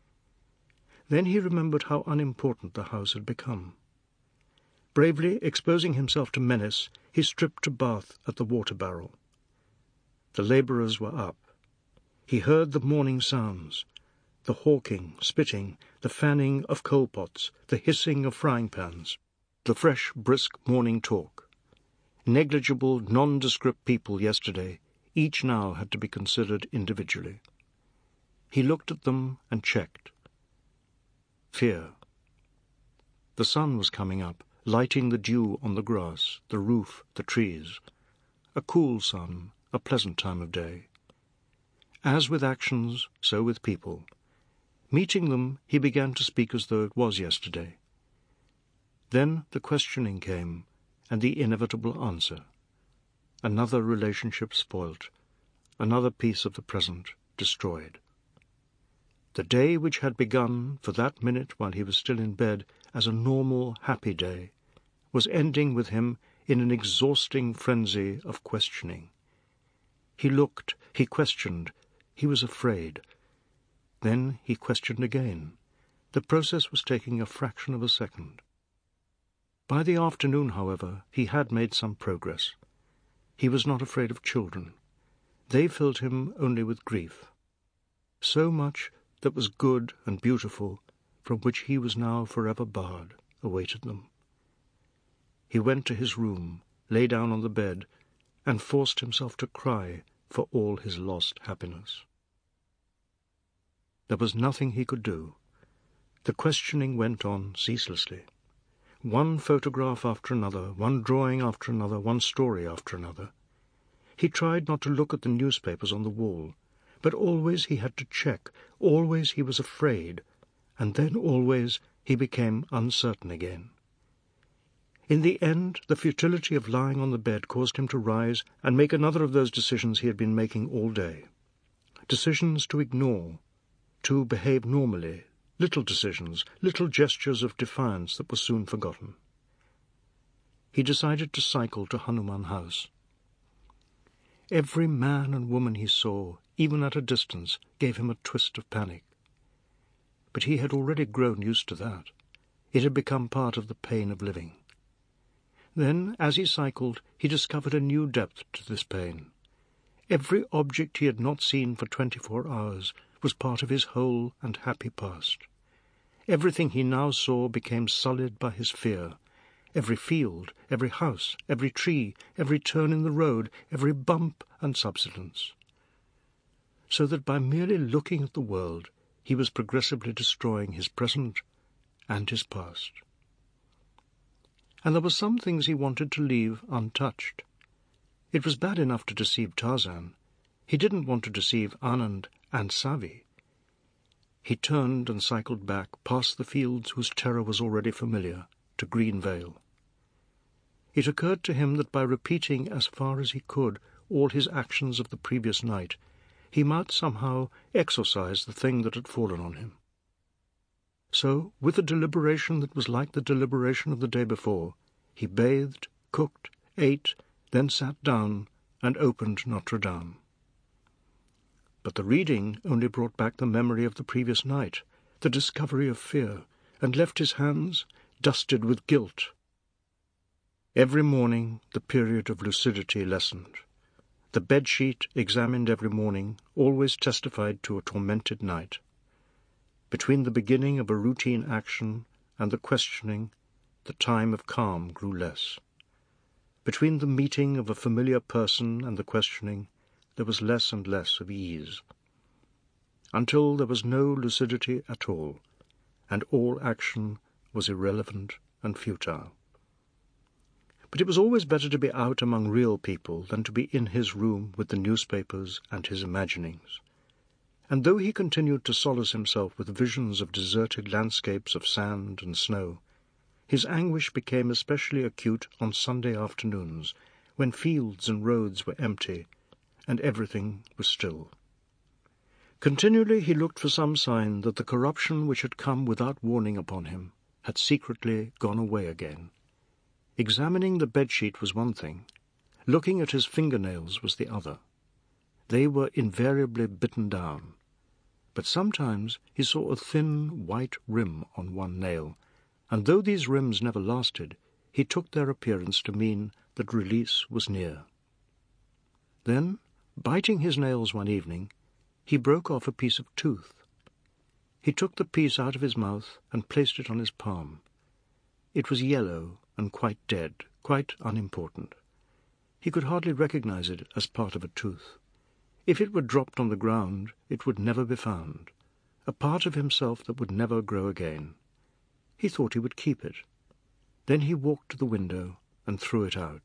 Then he remembered how unimportant the house had become. Bravely exposing himself to menace, he stripped a bath at the water barrel. The labourers were up. He heard the morning sounds, the hawking, spitting, the fanning of coal pots, the hissing of frying pans, the fresh, brisk morning talk. Negligible, nondescript people yesterday, each now had to be considered individually. He looked at them and checked. Fear. The sun was coming up, lighting the dew on the grass, the roof, the trees. A cool sun, a pleasant time of day. As with actions, so with people. Meeting them, he began to speak as though it was yesterday. Then the questioning came, and the inevitable answer. Another relationship spoilt, another piece of the present destroyed. The day which had begun, for that minute while he was still in bed, as a normal, happy day, was ending with him in an exhausting frenzy of questioning. He looked, he questioned, he was afraid. Then he questioned again. The process was taking a fraction of a second. By the afternoon, however, he had made some progress. He was not afraid of children. They filled him only with grief. So much that was good and beautiful, from which he was now forever barred, awaited them. He went to his room, lay down on the bed, and forced himself to cry for all his lost happiness. There was nothing he could do. The questioning went on ceaselessly. One photograph after another, one drawing after another, one story after another. He tried not to look at the newspapers on the wall, but always he had to check, always he was afraid, and then always he became uncertain again. In the end, the futility of lying on the bed caused him to rise and make another of those decisions he had been making all day. Decisions to ignore, to behave normally, little decisions, little gestures of defiance that were soon forgotten. He decided to cycle to Hanuman House. Every man and woman he saw, even at a distance, gave him a twist of panic. But he had already grown used to that. It had become part of the pain of living. Then, as he cycled, he discovered a new depth to this pain. Every object he had not seen for twenty-four hours was part of his whole and happy past. Everything he now saw became sullied by his fear. Every field, every house, every tree, every turn in the road, every bump and subsidence. So that by merely looking at the world, he was progressively destroying his present and his past. And there were some things he wanted to leave untouched. It was bad enough to deceive Tarzan. He didn't want to deceive Anand and Savi. He turned and cycled back, past the fields whose terror was already familiar, to Green Vale. It occurred to him that by repeating as far as he could all his actions of the previous night, he might somehow exorcise the thing that had fallen on him. So, with a deliberation that was like the deliberation of the day before, he bathed, cooked, ate, then sat down and opened Notre Dame. But the reading only brought back the memory of the previous night, the discovery of fear, and left his hands dusted with guilt. Every morning the period of lucidity lessened. The bedsheet, examined every morning, always testified to a tormented night. Between the beginning of a routine action and the questioning, the time of calm grew less. Between the meeting of a familiar person and the questioning, there was less and less of ease, until there was no lucidity at all, and all action was irrelevant and futile. But it was always better to be out among real people than to be in his room with the newspapers and his imaginings. And though he continued to solace himself with visions of deserted landscapes of sand and snow, His anguish became especially acute on Sunday afternoons, when fields and roads were empty, and everything was still. Continually he looked for some sign that the corruption which had come without warning upon him had secretly gone away again. Examining the bedsheet was one thing, looking at his fingernails was the other. They were invariably bitten down, but sometimes he saw a thin white rim on one nail, and though these rims never lasted, he took their appearance to mean that release was near. Then, biting his nails one evening, he broke off a piece of tooth. He took the piece out of his mouth and placed it on his palm. It was yellow and quite dead, quite unimportant. He could hardly recognize it as part of a tooth. If it were dropped on the ground, it would never be found, a part of himself that would never grow again. He thought he would keep it. Then he walked to the window and threw it out.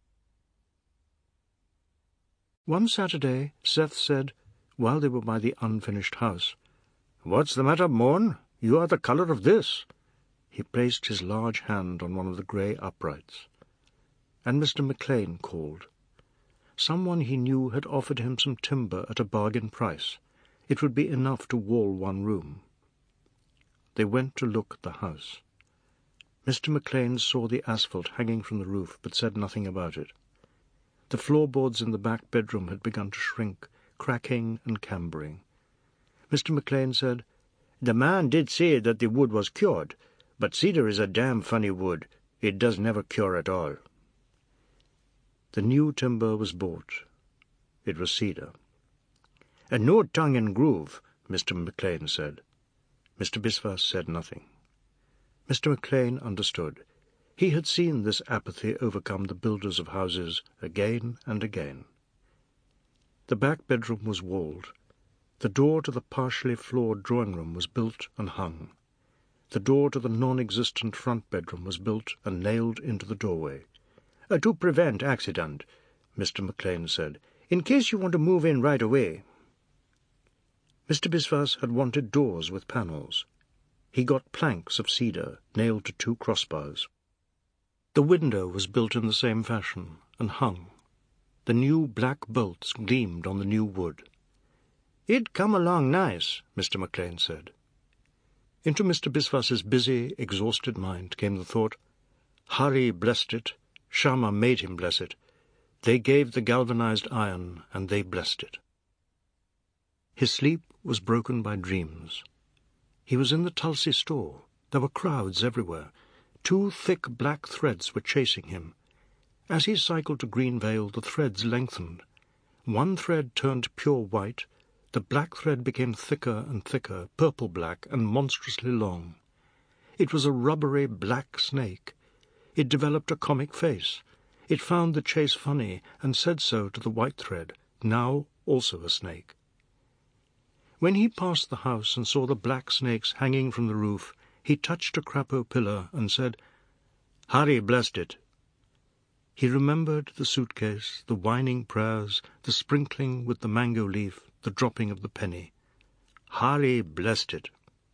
One Saturday, Seth said, while they were by the unfinished house, "What's the matter, Morn? You are the colour of this." He placed his large hand on one of the grey uprights. And Mister Maclean called. Someone he knew had offered him some timber at a bargain price. It would be enough to wall one room. They went to look at the house. Mister Maclean saw the asphalt hanging from the roof, but said nothing about it. The floorboards in the back bedroom had begun to shrink, cracking and cambering. Mister Maclean said, "The man did say that the wood was cured, but cedar is a damn funny wood. It does never cure at all." The new timber was bought. It was cedar. "And no tongue and groove," Mister Maclean said. Mister Biswas said nothing. Mister Maclean understood. He had seen this apathy overcome the builders of houses again and again. The back bedroom was walled. The door to the partially floored drawing-room was built and hung. The door to the non-existent front bedroom was built and nailed into the doorway. Uh, to prevent accident," Mister Maclean said, "in case you want to move in right away." Mister Biswas had wanted doors with panels. He got planks of cedar nailed to two crossbars. The window was built in the same fashion and hung. The new black bolts gleamed on the new wood. "It'd come along nice," Mister Maclean said. Into Mister Biswas's busy, exhausted mind came the thought, Hari blessed it, Shama made him bless it. They gave the galvanized iron, and they blessed it. His sleep was broken by dreams. He was in the Tulsi store. There were crowds everywhere. Two thick black threads were chasing him. As he cycled to Greenvale, the threads lengthened. One thread turned pure white. The black thread became thicker and thicker, purple-black and monstrously long. It was a rubbery black snake. It developed a comic face. It found the chase funny and said so to the white thread, now also a snake. When he passed the house and saw the black snakes hanging from the roof, he touched a crapo pillar and said, "Hari blessed it." He remembered the suitcase, the whining prayers, the sprinkling with the mango leaf, the dropping of the penny. Hari blessed it.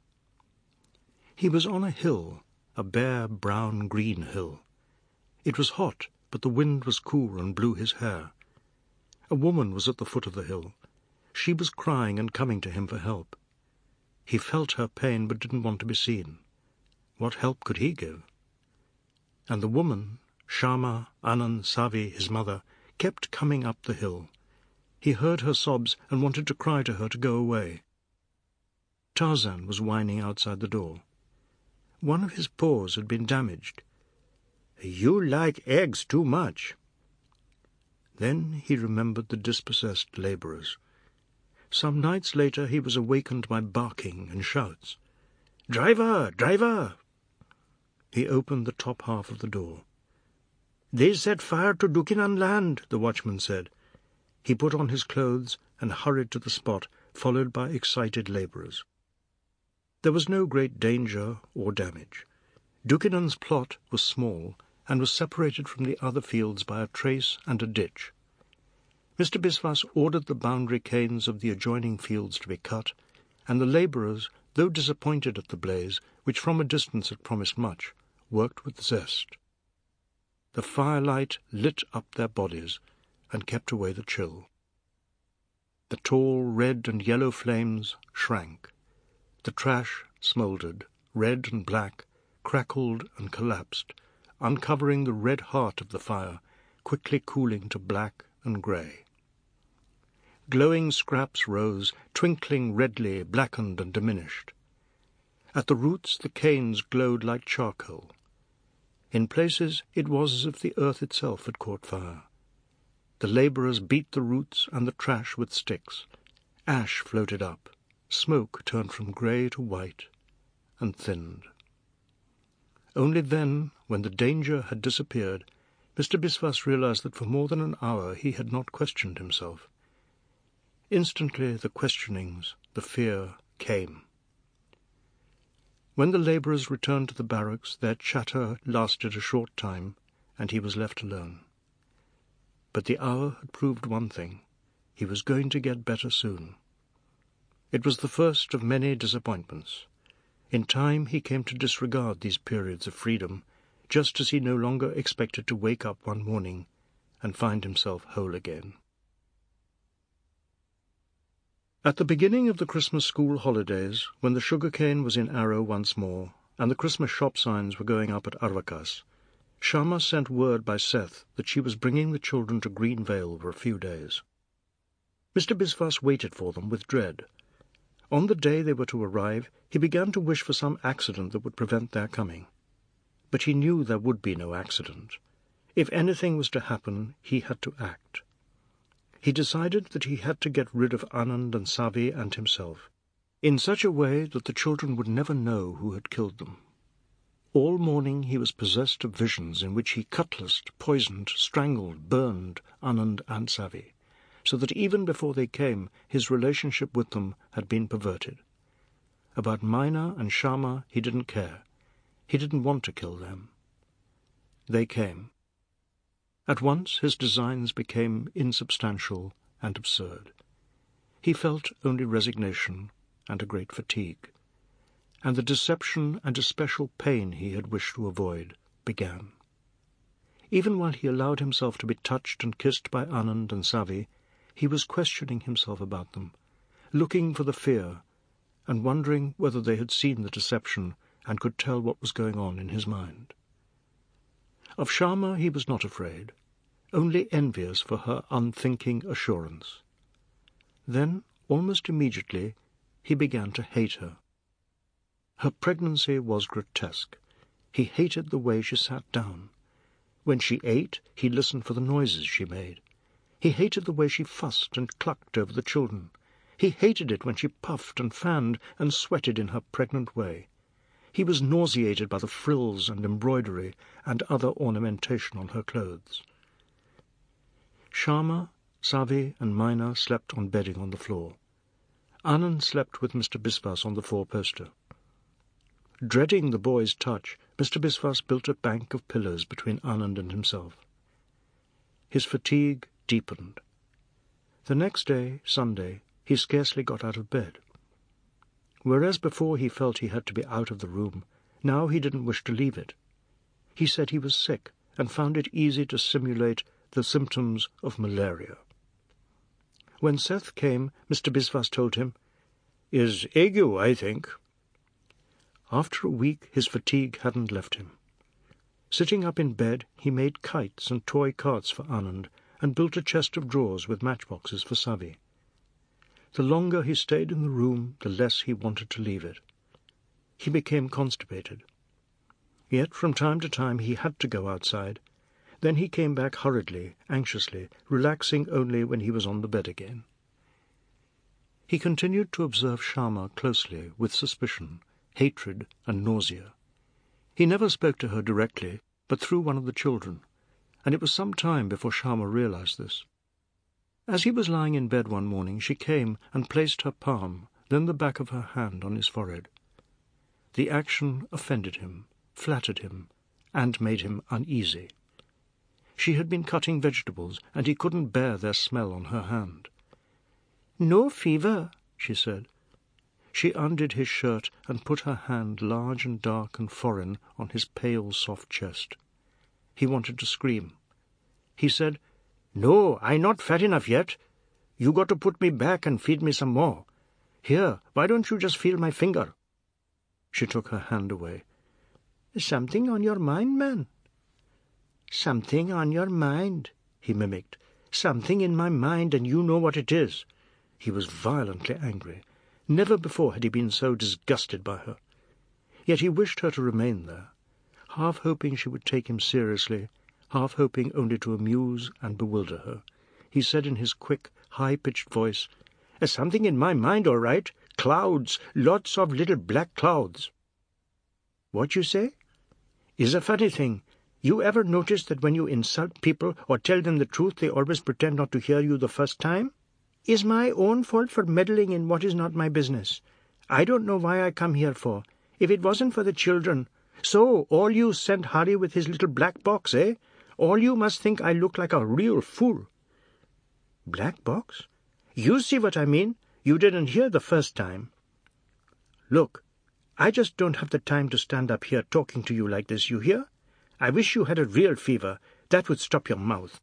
He was on a hill, a bare brown-green hill. It was hot, but the wind was cool and blew his hair. A woman was at the foot of the hill. She was crying and coming to him for help. He felt her pain but didn't want to be seen. What help could he give? And the woman, Shama, Anand, Savi, his mother, kept coming up the hill. He heard her sobs and wanted to cry to her to go away. Tarzan was whining outside the door. One of his paws had been damaged. "You like eggs too much." Then he remembered the dispossessed labourers. Some nights later he was awakened by barking and shouts. "Driver! Driver!" He opened the top half of the door. "They set fire to Dukinan land," the watchman said. He put on his clothes and hurried to the spot, followed by excited labourers. There was no great danger or damage. Dukinan's plot was small and was separated from the other fields by a trace and a ditch. Mister Biswas ordered the boundary canes of the adjoining fields to be cut, and the labourers, though disappointed at the blaze, which from a distance had promised much, worked with zest. The firelight lit up their bodies and kept away the chill. The tall red and yellow flames shrank. The trash smouldered, red and black, crackled and collapsed, uncovering the red heart of the fire, quickly cooling to black and grey. Glowing scraps rose, twinkling redly, blackened and diminished. At the roots the canes glowed like charcoal. In places it was as if the earth itself had caught fire. The labourers beat the roots and the trash with sticks. Ash floated up. Smoke turned from grey to white and thinned. Only then, when the danger had disappeared, Mister Biswas realized that for more than an hour he had not questioned himself. Instantly the questionings, the fear, came. When the labourers returned to the barracks, their chatter lasted a short time, and he was left alone. But the hour had proved one thing. He was going to get better soon. It was the first of many disappointments. In time he came to disregard these periods of freedom, just as he no longer expected to wake up one morning and find himself whole again. At the beginning of the Christmas school holidays, when the sugar-cane was in arrow once more, and the Christmas shop signs were going up at Arvakas, Sharma sent word by Seth that she was bringing the children to Greenvale for a few days. Mister Biswas waited for them with dread. On the day they were to arrive, he began to wish for some accident that would prevent their coming. But he knew there would be no accident. If anything was to happen, he had to act. He decided that he had to get rid of Anand and Savi and himself, in such a way that the children would never know who had killed them. All morning he was possessed of visions in which he cutlassed, poisoned, strangled, burned Anand and Savi, so that even before they came, his relationship with them had been perverted. About Mina and Sharma he didn't care. He didn't want to kill them. They came. At once his designs became insubstantial and absurd. He felt only resignation and a great fatigue, and the deception and especial pain he had wished to avoid began. Even while he allowed himself to be touched and kissed by Anand and Savi, he was questioning himself about them, looking for the fear, and wondering whether they had seen the deception and could tell what was going on in his mind. Of Sharma he was not afraid, only envious for her unthinking assurance. Then, almost immediately, he began to hate her. Her pregnancy was grotesque. He hated the way she sat down. When she ate, he listened for the noises she made. He hated the way she fussed and clucked over the children. He hated it when she puffed and fanned and sweated in her pregnant way. He was nauseated by the frills and embroidery and other ornamentation on her clothes. Sharma, Savi and Mina slept on bedding on the floor. Anand slept with Mister Biswas on the four-poster. Dreading the boy's touch, Mister Biswas built a bank of pillows between Anand and himself. His fatigue deepened. The next day, Sunday, he scarcely got out of bed. Whereas before he felt he had to be out of the room, now he didn't wish to leave it. He said he was sick and found it easy to simulate the symptoms of malaria. When Seth came, Mister Biswas told him, "Is ague, I think." After a week his fatigue hadn't left him. Sitting up in bed, he made kites and toy carts for Anand and built a chest of drawers with matchboxes for Savi. The longer he stayed in the room, the less he wanted to leave it. He became constipated. Yet from time to time he had to go outside. Then he came back hurriedly, anxiously, relaxing only when he was on the bed again. He continued to observe Sharma closely, with suspicion, hatred, and nausea. He never spoke to her directly, but through one of the children, and it was some time before Sharma realized this. As he was lying in bed one morning, she came and placed her palm, then the back of her hand on his forehead. The action offended him, flattered him, and made him uneasy. She had been cutting vegetables, and he couldn't bear their smell on her hand. "No fever," she said. She undid his shirt and put her hand, large and dark and foreign, on his pale, soft chest. He wanted to scream. He said, "No, I not fat enough yet. You got to put me back and feed me some more. Here, why don't you just feel my finger?" She took her hand away. "Something on your mind, man?" "Something on your mind," he mimicked. "Something in my mind, and you know what it is." He was violently angry. Never before had he been so disgusted by her. Yet he wished her to remain there, half hoping she would take him seriously, half hoping only to amuse and bewilder her. He said in his quick, high-pitched voice, "Something in my mind, all right. Clouds, lots of little black clouds." "What you say?" "Is a funny thing. You ever notice that when you insult people or tell them the truth, they always pretend not to hear you the first time? Is my own fault for meddling in what is not my business. I don't know why I come here for, if it wasn't for the children. So, all you sent Harry with his little black box, eh? All you must think I look like a real fool." "Black box? You see what I mean. You didn't hear the first time." "Look, I just don't have the time to stand up here talking to you like this, you hear? I wish you had a real fever. That would stop your mouth."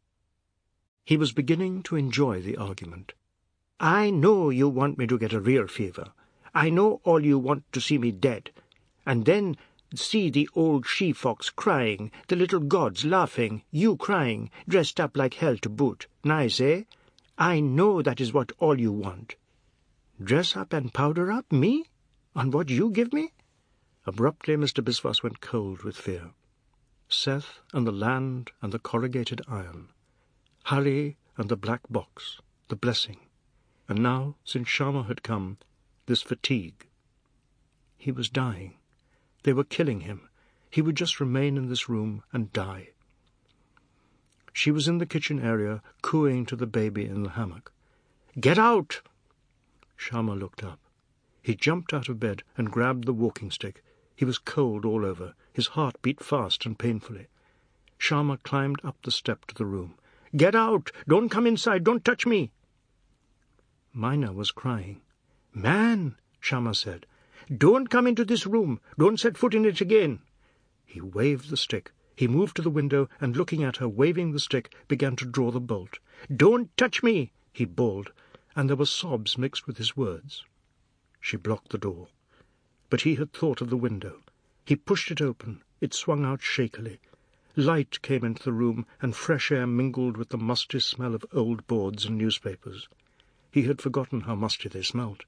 He was beginning to enjoy the argument. "I know you want me to get a real fever. I know all you want to see me dead. And then see the old she-fox crying, the little gods laughing, you crying, dressed up like hell to boot. Nice, eh? I know that is what all you want." "Dress up and powder up? Me? On what you give me?" Abruptly Mister Biswas went cold with fear. Seth and the land and the corrugated iron. Harry and the black box, the blessing. And now, since Sharma had come, this fatigue. He was dying. They were killing him. He would just remain in this room and die. She was in the kitchen area, cooing to the baby in the hammock. "Get out!" Sharma looked up. He jumped out of bed and grabbed the walking stick. He was cold all over. His heart beat fast and painfully. Sharma climbed up the step to the room. "Get out! Don't come inside! Don't touch me!" Mina was crying. "Man," Sharma said, "don't come into this room. Don't set foot in it again." He waved the stick. He moved to the window and, looking at her, waving the stick, began to draw the bolt. "Don't touch me!" he bawled, and there were sobs mixed with his words. She blocked the door. But he had thought of the window. He pushed it open. It swung out shakily. Light came into the room, and fresh air mingled with the musty smell of old boards and newspapers. He had forgotten how musty they smelt.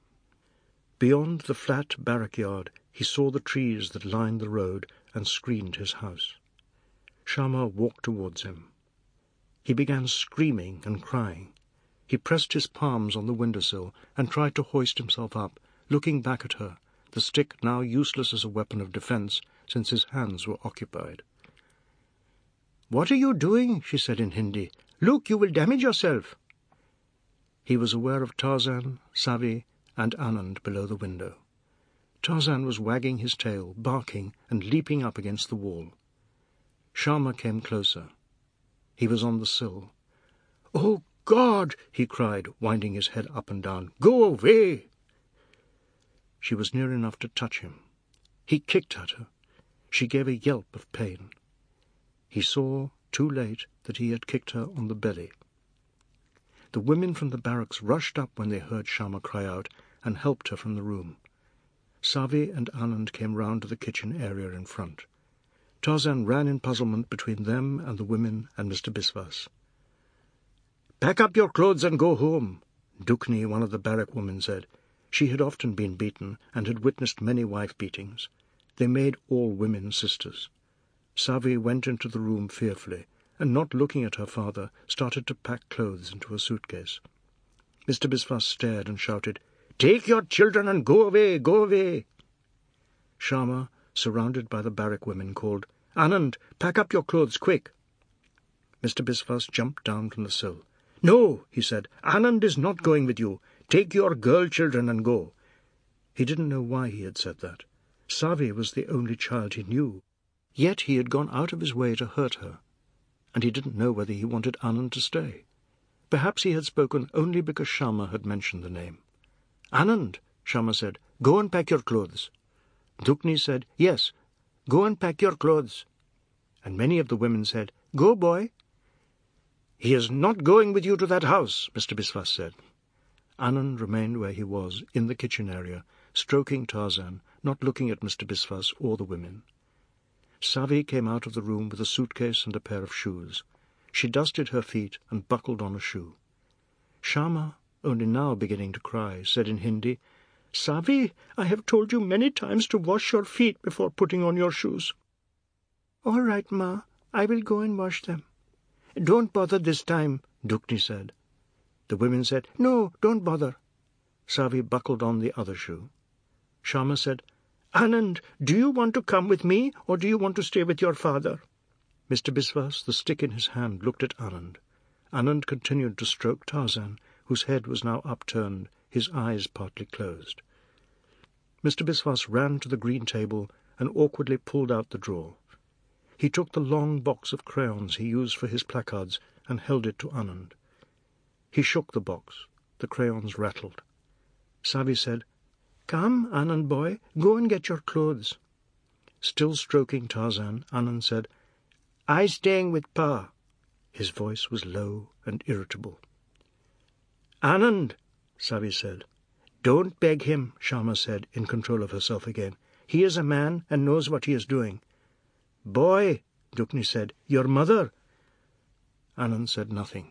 Beyond the flat barrack yard, he saw the trees that lined the road and screened his house. Sharma walked towards him. He began screaming and crying. He pressed his palms on the windowsill and tried to hoist himself up, looking back at her, the stick now useless as a weapon of defence, since his hands were occupied. "What are you doing?" she said in Hindi. "Look, you will damage yourself." He was aware of Tarzan, Savi, and Anand below the window. Tarzan was wagging his tail, barking, and leaping up against the wall. Sharma came closer. He was on the sill. "Oh, God!" he cried, winding his head up and down. "Go away!" She was near enough to touch him. He kicked at her. She gave a yelp of pain. He saw, too late, that he had kicked her on the belly. The women from the barracks rushed up when they heard Sharma cry out and helped her from the room. Savi and Anand came round to the kitchen area in front. Tarzan ran in puzzlement between them and the women and Mister Biswas. "Pack up your clothes and go home," Dukni, one of the barrack women, said. She had often been beaten and had witnessed many wife-beatings. They made all women sisters. Savi went into the room fearfully, and not looking at her father, started to pack clothes into a suitcase. Mister Biswas stared and shouted, "Take your children and go away, go away!" Sharma, surrounded by the barrack women, called, "Anand, pack up your clothes, quick!" Mister Biswas jumped down from the sill. "No," he said, "Anand is not going with you. Take your girl children and go." He didn't know why he had said that. Savi was the only child he knew. Yet he had gone out of his way to hurt her, and he didn't know whether he wanted Anand to stay. Perhaps he had spoken only because Sharma had mentioned the name. "Anand, Shama said, "Go and pack your clothes." Dukni said, "Yes, go and pack your clothes." And many of the women said, "Go, boy." "He is not going with you to that house," Mister Biswas said. Anand remained where he was, in the kitchen area, stroking Tarzan, not looking at Mister Biswas or the women. Savi came out of the room with a suitcase and a pair of shoes. She dusted her feet and buckled on a shoe. Shama, only now beginning to cry, said in Hindi, "Savi, I have told you many times to wash your feet before putting on your shoes." "All right, Ma, I will go and wash them." "Don't bother this time," Dukni said. The women said, "No, don't bother." Savi buckled on the other shoe. Shama said, "Anand, do you want to come with me, or do you want to stay with your father?" Mister Biswas, the stick in his hand, looked at Anand. Anand continued to stroke Tarzan, whose head was now upturned, his eyes partly closed. Mister Biswas ran to the green table and awkwardly pulled out the drawer. He took the long box of crayons he used for his placards and held it to Anand. He shook the box. The crayons rattled. Savi said, "Come, Anand boy, go and get your clothes." Still stroking Tarzan, Anand said, "I staying with Pa." His voice was low and irritable. "Anand," Savi said. "Don't beg him," Shama said, in control of herself again. "He is a man and knows what he is doing." "Boy," Dukni said, "your mother." Anand said nothing.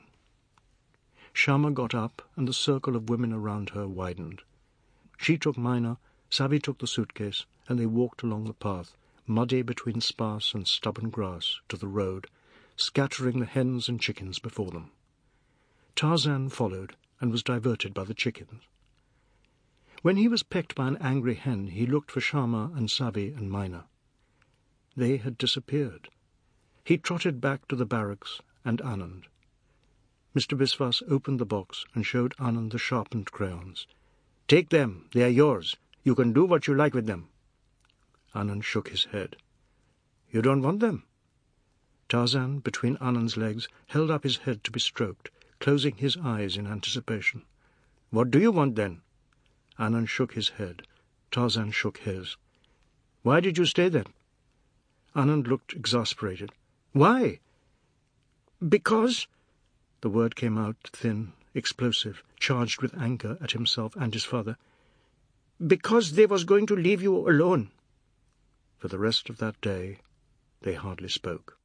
Shama got up, and the circle of women around her widened. She took Mina, Savi took the suitcase, and they walked along the path, muddy between sparse and stubborn grass, to the road, scattering the hens and chickens before them. Tarzan followed, and was diverted by the chickens. When he was pecked by an angry hen, he looked for Shama and Savi and Mina. They had disappeared. He trotted back to the barracks and Anand. Mister Biswas opened the box and showed Anand the sharpened crayons. "Take them, they are yours. You can do what you like with them." Anand shook his head. "You don't want them?" Tarzan, between Anand's legs, held up his head to be stroked, closing his eyes in anticipation. "What do you want then?" Anand shook his head. Tarzan shook his. "Why did you stay then?" Anand looked exasperated. "Why?" "Because—" The word came out thin, explosive, charged with anger at himself and his father. "Because they was going to leave you alone." For the rest of that day, they hardly spoke.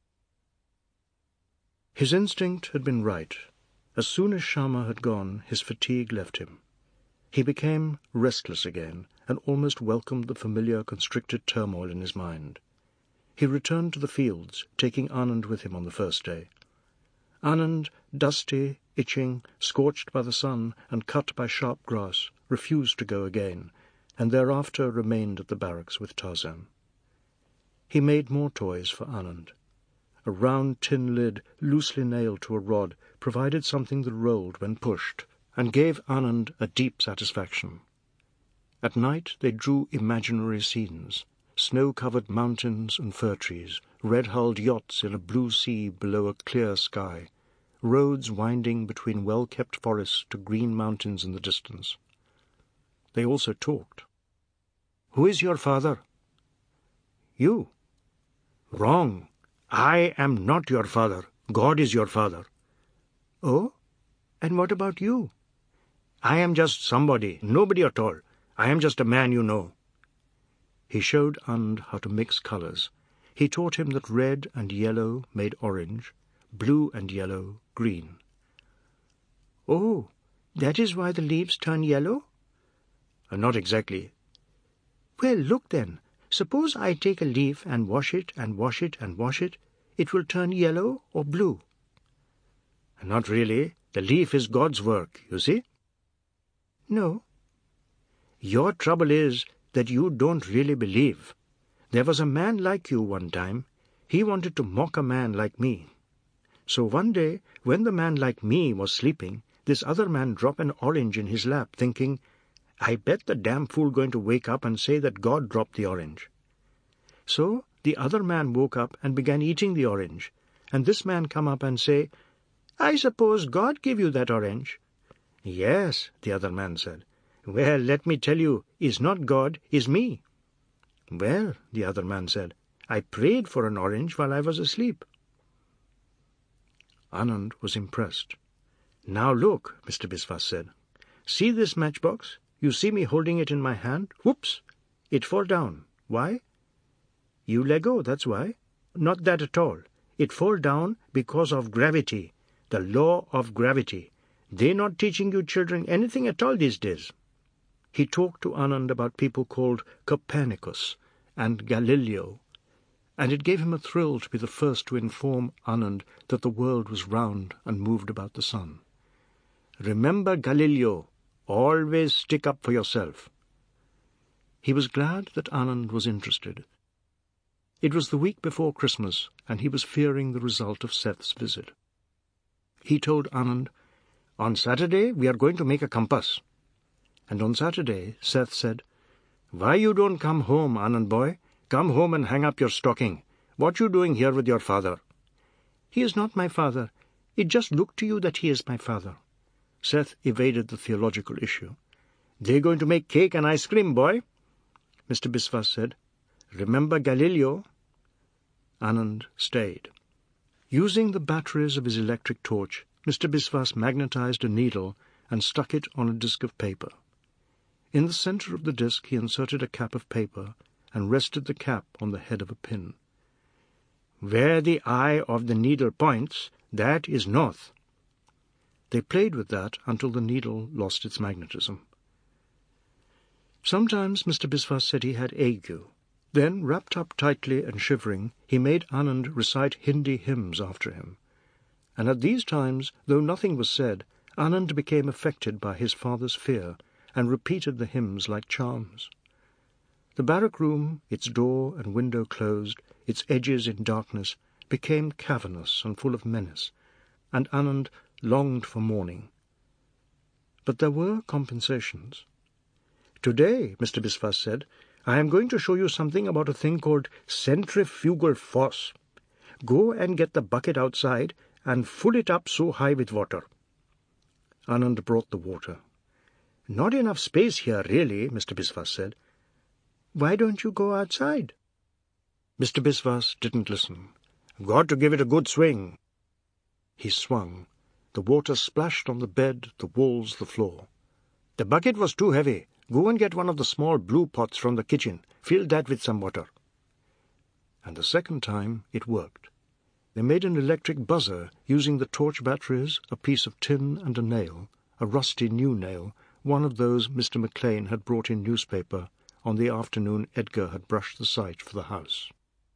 His instinct had been right. As soon as Shama had gone, his fatigue left him. He became restless again, and almost welcomed the familiar constricted turmoil in his mind. He returned to the fields, taking Anand with him on the first day. Anand, dusty, itching, scorched by the sun, and cut by sharp grass, refused to go again, and thereafter remained at the barracks with Tarzan. He made more toys for Anand. A round tin lid, loosely nailed to a rod, provided something that rolled when pushed, and gave Anand a deep satisfaction. At night they drew imaginary scenes, snow-covered mountains and fir trees, red-hulled yachts in a blue sea below a clear sky, roads winding between well-kept forests to green mountains in the distance. They also talked. "Who is your father?" "You." "Wrong. I am not your father. God is your father." "Oh? And what about you?" "I am just somebody, nobody at all. I am just a man you know." He showed Anand how to mix colours. He taught him that red and yellow made orange, blue and yellow green. "Oh, that is why the leaves turn yellow?" Uh, not exactly. "Well, look then. Suppose I take a leaf and wash it and wash it and wash it. It will turn yellow or blue." "Not really. The leaf is God's work, you see." "No." "Your trouble is that you don't really believe. There was a man like you one time. He wanted to mock a man like me. So one day, when the man like me was sleeping, this other man dropped an orange in his lap, thinking, 'I bet the damn fool going to wake up and say that God dropped the orange.' So the other man woke up and began eating the orange, and this man come up and say, 'I suppose God gave you that orange?' 'Yes,' the other man said. "Well, let me tell you, it's not God, it's me." "Well," the other man said, "I prayed for an orange while I was asleep." Anand was impressed. "Now look," Mister Biswas said. "See this matchbox? You see me holding it in my hand? Whoops! It fall down. Why? You let go, that's why. Not that at all. It fall down because of gravity, the law of gravity. They're not teaching you children anything at all these days." He talked to Anand about people called Copernicus and Galileo, and it gave him a thrill to be the first to inform Anand that the world was round and moved about the sun. "Remember Galileo, always stick up for yourself." He was glad that Anand was interested. It was the week before Christmas, and he was fearing the result of Seth's visit. He told Anand, "On Saturday we are going to make a compass." And on Saturday Seth said, "Why you don't come home, Anand boy? Come home and hang up your stocking. What you doing here with your father?" "He is not my father. It just looked to you that he is my father." Seth evaded the theological issue. "They're going to make cake and ice cream, boy." Mister Biswas said, "Remember Galileo?" Anand stayed. Using the batteries of his electric torch, Mister Biswas magnetized a needle and stuck it on a disc of paper. In the center of the disc he inserted a cap of paper and rested the cap on the head of a pin. "Where the eye of the needle points, that is north." They played with that until the needle lost its magnetism. Sometimes Mister Biswas said he had ague. Then, wrapped up tightly and shivering, he made Anand recite Hindi hymns after him. And at these times, though nothing was said, Anand became affected by his father's fear and repeated the hymns like charms. The barrack room, its door and window closed, its edges in darkness, became cavernous and full of menace, and Anand longed for morning. But there were compensations. "Today," Mister Biswas said, "I am going to show you something about a thing called centrifugal force. Go and get the bucket outside and fill it up so high with water." Anand brought the water. "Not enough space here, really," Mister Biswas said. "Why don't you go outside?" Mister Biswas didn't listen. "Got to give it a good swing." He swung. The water splashed on the bed, the walls, the floor. "The bucket was too heavy. Go and get one of the small blue pots from the kitchen. Fill that with some water." And the second time it worked. They made an electric buzzer using the torch batteries, a piece of tin and a nail, a rusty new nail, one of those Mister Maclean had brought in newspaper on the afternoon Edgar had brushed the site for the house.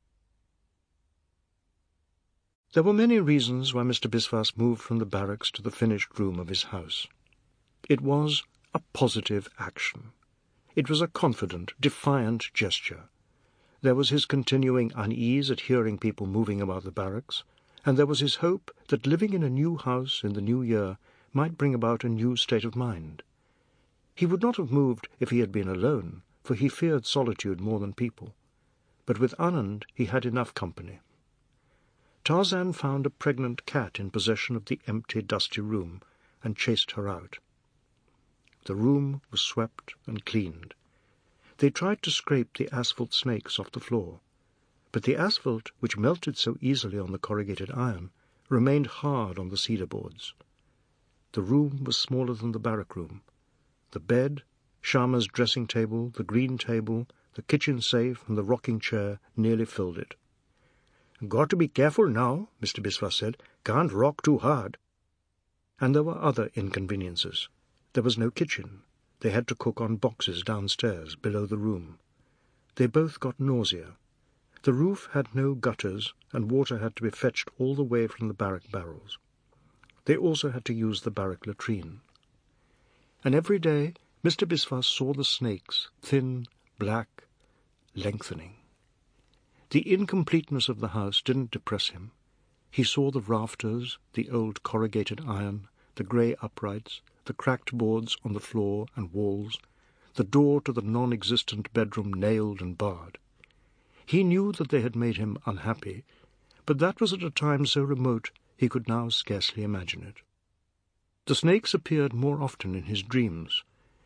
There were many reasons why Mister Biswas moved from the barracks to the finished room of his house. It was a positive action. It was a confident, defiant gesture. There was his continuing unease at hearing people moving about the barracks, and there was his hope that living in a new house in the new year might bring about a new state of mind. He would not have moved if he had been alone, for he feared solitude more than people. But with Anand he had enough company. Tarzan found a pregnant cat in possession of the empty, dusty room and chased her out. The room was swept and cleaned. They tried to scrape the asphalt snakes off the floor, but the asphalt, which melted so easily on the corrugated iron, remained hard on the cedar boards. The room was smaller than the barrack room. The bed, Sharma's dressing table, the green table, the kitchen safe, and the rocking chair nearly filled it. "Got to be careful now," Mister Biswas said. "Can't rock too hard." And there were other inconveniences. There was no kitchen. They had to cook on boxes downstairs, below the room. They both got nausea. The roof had no gutters, and water had to be fetched all the way from the barrack barrels. They also had to use the barrack latrine. And every day Mister Biswas saw the snakes, thin, black, lengthening. The incompleteness of the house didn't depress him. He saw the rafters, the old corrugated iron, the grey uprights, the cracked boards on the floor and walls, the door to the non-existent bedroom nailed and barred. He knew that they had made him unhappy, but that was at a time so remote he could now scarcely imagine it. The snakes appeared more often in his dreams.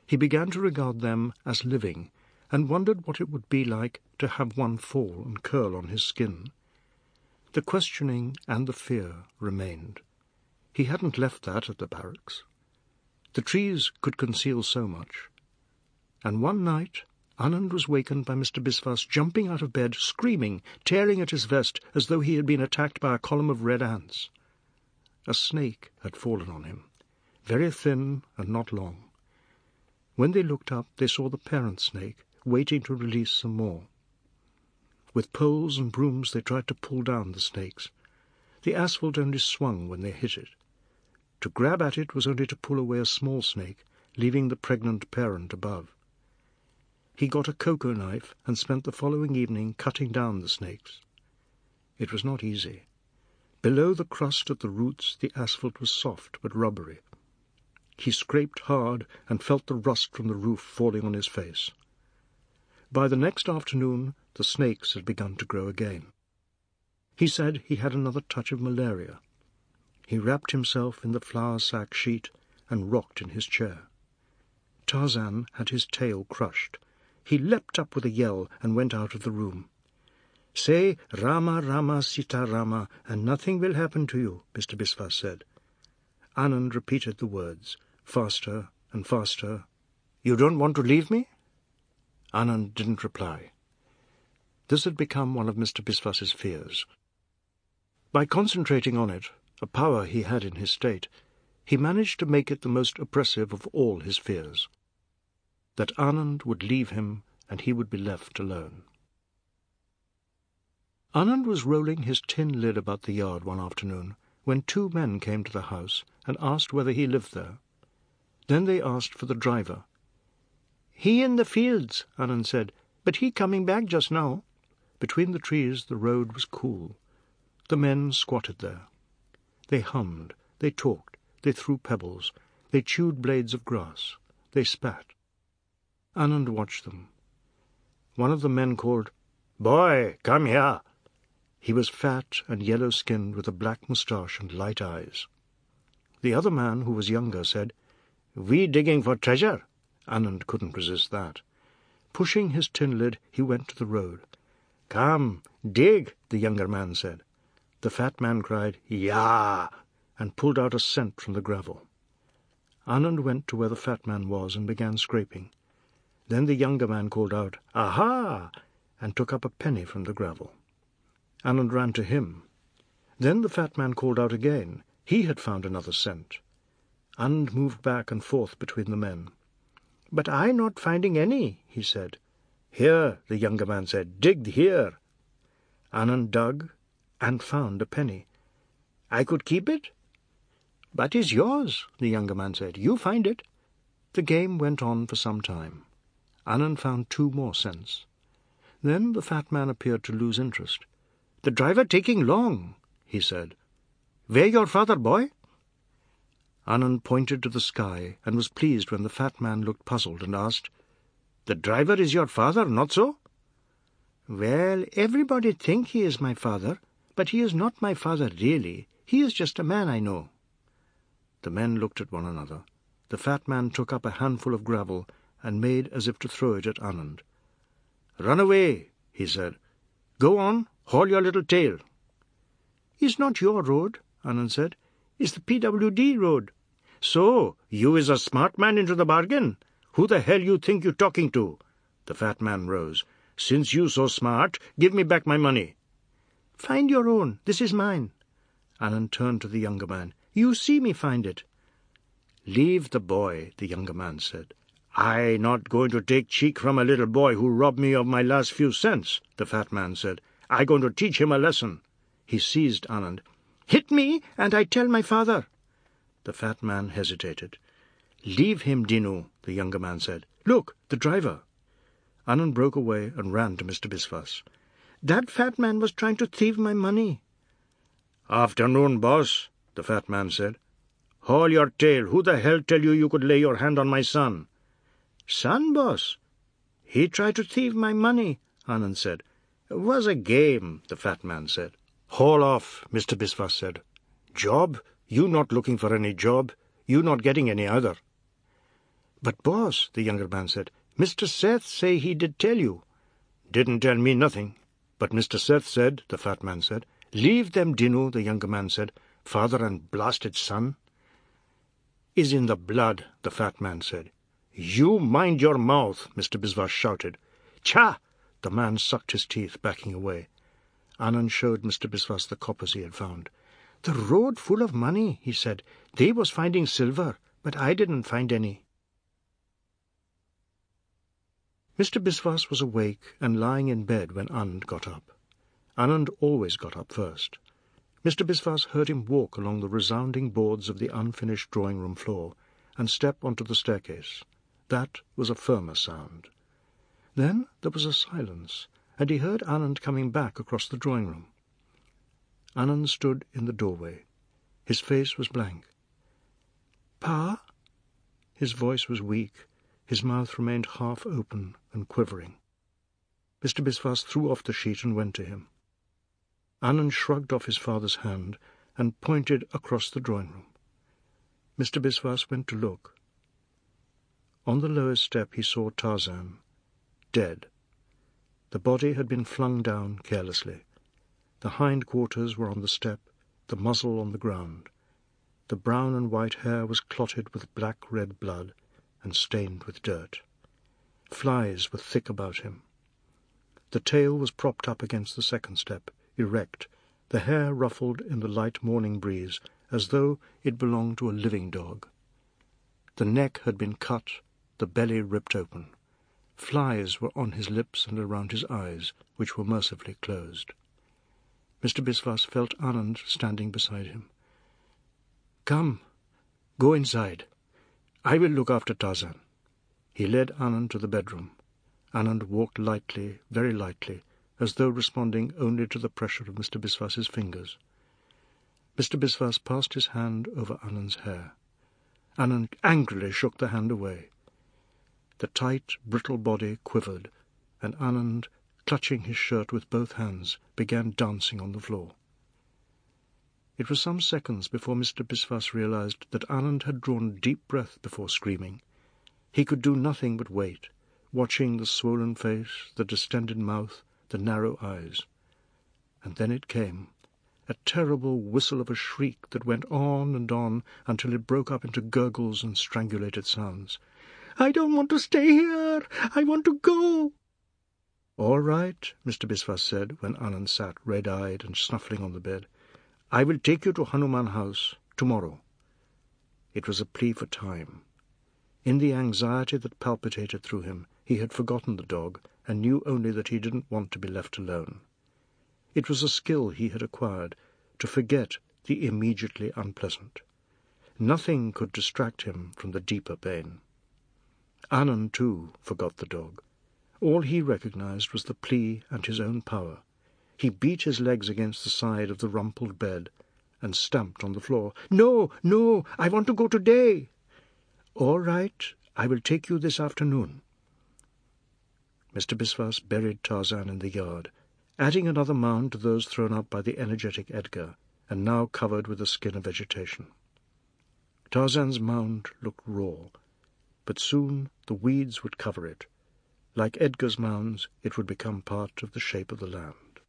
He began to regard them as living, and wondered what it would be like to have one fall and curl on his skin. The questioning and the fear remained. He hadn't left that at the barracks. The trees could conceal so much. And one night Anand was wakened by Mister Biswas jumping out of bed, screaming, tearing at his vest as though he had been attacked by a column of red ants. A snake had fallen on him, very thin and not long. When they looked up, they saw the parent snake waiting to release some more. With poles and brooms they tried to pull down the snakes. The asphalt only swung when they hit it. To grab at it was only to pull away a small snake, leaving the pregnant parent above. He got a cocoa knife and spent the following evening cutting down the snakes. It was not easy. Below the crust at the roots the asphalt was soft but rubbery. He scraped hard and felt the rust from the roof falling on his face. By the next afternoon the snakes had begun to grow again. He said he had another touch of malaria. He wrapped himself in the flour sack sheet and rocked in his chair. Tarzan had his tail crushed. He leapt up with a yell and went out of the room. "Say Rama, Rama, Sita Rama, and nothing will happen to you," Mister Biswas said. Anand repeated the words, faster and faster. "You don't want to leave me?" Anand didn't reply. This had become one of Mister Biswas's fears. By concentrating on it, a power he had in his state, he managed to make it the most oppressive of all his fears. That Anand would leave him and he would be left alone. Anand was rolling his tin lid about the yard one afternoon when two men came to the house and asked whether he lived there. Then they asked for the driver. "He in the fields," Anand said, "but he coming back just now." Between the trees the road was cool. The men squatted there. They hummed, they talked, they threw pebbles, they chewed blades of grass, they spat. Anand watched them. One of the men called, "Boy, come here." He was fat and yellow-skinned with a black moustache and light eyes. The other man, who was younger, said, "We digging for treasure." Anand couldn't resist that. Pushing his tin lid, he went to the road. "Come, dig," the younger man said. The fat man cried, "Yah!" and pulled out a cent from the gravel. Anand went to where the fat man was and began scraping. Then the younger man called out, "Aha!" and took up a penny from the gravel. Anand ran to him. Then the fat man called out again. He had found another cent. Anand moved back and forth between the men. "But I not finding any," he said. "Here," the younger man said, "dig here." Anand dug and found a penny. "I could keep it?" "But is yours," the younger man said. "You find it." The game went on for some time. Anand found two more cents. Then the fat man appeared to lose interest. "The driver taking long," he said. "Where your father, boy?" Anand pointed to the sky and was pleased when the fat man looked puzzled and asked, "The driver is your father, not so?" "Well, everybody think he is my father, but he is not my father really. He is just a man I know." The men looked at one another. The fat man took up a handful of gravel and made as if to throw it at Anand. "Run away," he said. "Go on, haul your little tail." "Is not your road," Anand said. "Is the P W D road." "So, you is a smart man into the bargain? Who the hell you think you talking to?" The fat man rose. "Since you so smart, give me back my money." "Find your own. This is mine." Anand turned to the younger man. "You see me find it." "Leave the boy," the younger man said. "I not going to take cheek from a little boy who robbed me of my last few cents," the fat man said. "I going to teach him a lesson." He seized Anand. "Hit me, and I tell my father." The fat man hesitated. "Leave him, Dinu," the younger man said. "Look, the driver." Anand broke away and ran to Mister Biswas. "That fat man was trying to thieve my money." "Afternoon, boss," the fat man said. "Haul your tail. Who the hell tell you you could lay your hand on my son?" "Son, boss? He tried to thieve my money," Anand said. "Was a game," the fat man said. "Haul off," Mister Biswas said. "Job? You not looking for any job. You not getting any either." "But, boss," the younger man said, "Mister Seth say he did tell you." "Didn't tell me nothing. But Mister Seth said," the fat man said. "Leave them, Dinu," the younger man said. "Father and blasted son." "Is in the blood," the fat man said. "You mind your mouth," Mister Biswas shouted. "Cha!" The man sucked his teeth, backing away. Anand showed Mister Biswas the coppers he had found. "The road full of money," he said. "They was finding silver, but I didn't find any." Mister Biswas was awake and lying in bed when Anand got up. Anand always got up first. Mister Biswas heard him walk along the resounding boards of the unfinished drawing-room floor and step onto the staircase. That was a firmer sound. Then there was a silence, and he heard Anand coming back across the drawing-room. Anand stood in the doorway. His face was blank. "Pa?" His voice was weak. His mouth remained half open and quivering. Mister Biswas threw off the sheet and went to him. Anand shrugged off his father's hand and pointed across the drawing-room. Mister Biswas went to look. On the lowest step he saw Tarzan, dead. The body had been flung down carelessly. The hind quarters were on the step, the muzzle on the ground. The brown and white hair was clotted with black-red blood and stained with dirt. Flies were thick about him. The tail was propped up against the second step, erect, the hair ruffled in the light morning breeze, as though it belonged to a living dog. The neck had been cut, the belly ripped open. Flies were on his lips and around his eyes, which were mercifully closed. Mister Biswas felt Anand standing beside him. "Come, go inside. I will look after Tarzan." He led Anand to the bedroom. Anand walked lightly, very lightly, as though responding only to the pressure of Mister Biswas's fingers. Mister Biswas passed his hand over Anand's hair. Anand angrily shook the hand away. The tight, brittle body quivered, and Anand, clutching his shirt with both hands, began dancing on the floor. It was some seconds before Mister Biswas realized that Anand had drawn a deep breath before screaming. He could do nothing but wait, watching the swollen face, the distended mouth, the narrow eyes. And then it came, a terrible whistle of a shriek that went on and on until it broke up into gurgles and strangulated sounds. "I don't want to stay here! I want to go!" "All right," Mister Biswas said, when Anand sat red-eyed and snuffling on the bed. "I will take you to Hanuman House tomorrow." It was a plea for time. In the anxiety that palpitated through him, he had forgotten the dog and knew only that he didn't want to be left alone. It was a skill he had acquired, to forget the immediately unpleasant. Nothing could distract him from the deeper pain. Anand, too, forgot the dog. All he recognized was the plea and his own power. He beat his legs against the side of the rumpled bed and stamped on the floor. "No, no, I want to go today." "All right, I will take you this afternoon." Mister Biswas buried Tarzan in the yard, adding another mound to those thrown up by the energetic Edgar, and now covered with a skin of vegetation. Tarzan's mound looked raw, but soon the weeds would cover it. Like Edgar's mounds, it would become part of the shape of the land.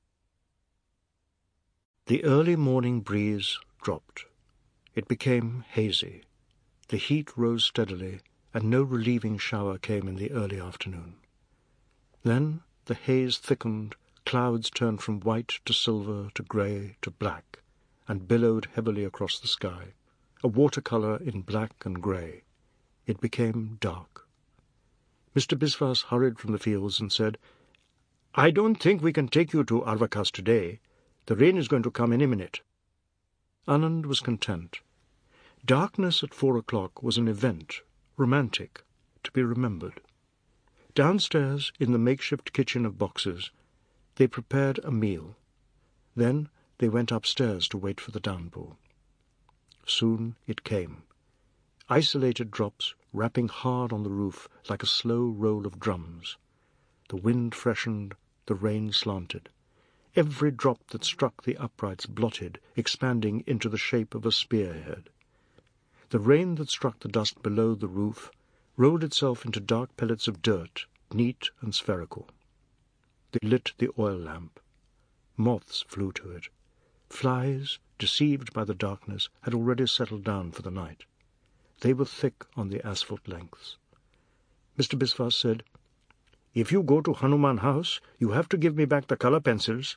The early morning breeze dropped. It became hazy. The heat rose steadily, and no relieving shower came in the early afternoon. Then the haze thickened, clouds turned from white to silver to grey to black, and billowed heavily across the sky, a watercolour in black and grey. It became dark. Mister Biswas hurried from the fields and said, "I don't think we can take you to Arvakas today. The rain is going to come any minute." Anand was content. Darkness at four o'clock was an event, romantic, to be remembered. Downstairs, in the makeshift kitchen of boxes, they prepared a meal. Then they went upstairs to wait for the downpour. Soon it came. Isolated drops rapping hard on the roof like a slow roll of drums. The wind freshened, the rain slanted. Every drop that struck the uprights blotted, expanding into the shape of a spearhead. The rain that struck the dust below the roof rolled itself into dark pellets of dirt, neat and spherical. They lit the oil lamp. Moths flew to it. Flies, deceived by the darkness, had already settled down for the night. They were thick on the asphalt lengths. Mister Biswas said, "If you go to Hanuman House, you have to give me back the colour pencils."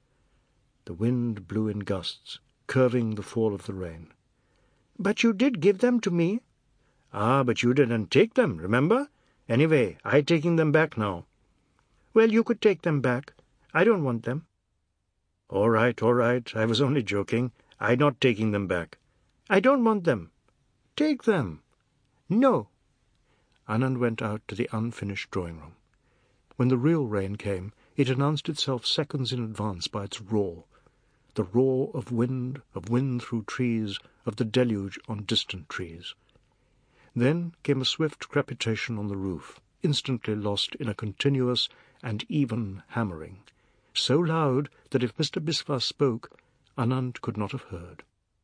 The wind blew in gusts, curving the fall of the rain. "But you did give them to me." "Ah, but you didn't take them, remember? Anyway, I'm taking them back now." "Well, you could take them back. I don't want them." "All right, all right. I was only joking. I'm not taking them back." "I don't want them." "Take them." "No." Anand went out to the unfinished drawing-room. When the real rain came, it announced itself seconds in advance by its roar, the roar of wind, of wind through trees, of the deluge on distant trees. Then came a swift crepitation on the roof, instantly lost in a continuous and even hammering, so loud that if Mister Biswas spoke, Anand could not have heard.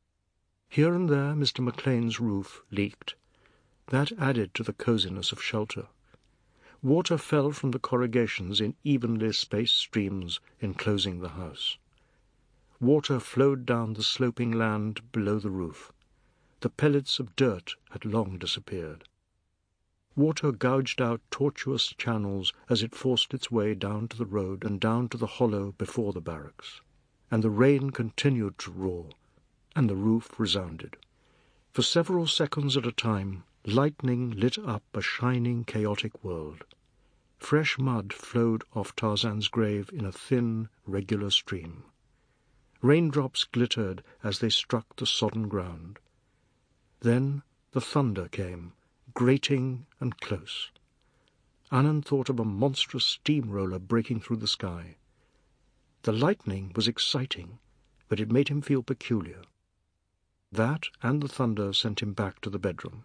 Here and there Mister Maclean's roof leaked. That added to the coziness of shelter. Water fell from the corrugations in evenly spaced streams enclosing the house. Water flowed down the sloping land below the roof. The pellets of dirt had long disappeared. Water gouged out tortuous channels as it forced its way down to the road and down to the hollow before the barracks. And the rain continued to roar, and the roof resounded. For several seconds at a time, lightning lit up a shining, chaotic world. Fresh mud flowed off Tarzan's grave in a thin, regular stream. Raindrops glittered as they struck the sodden ground. Then the thunder came, grating and close. Anand thought of a monstrous steamroller breaking through the sky. The lightning was exciting, but it made him feel peculiar. That and the thunder sent him back to the bedroom.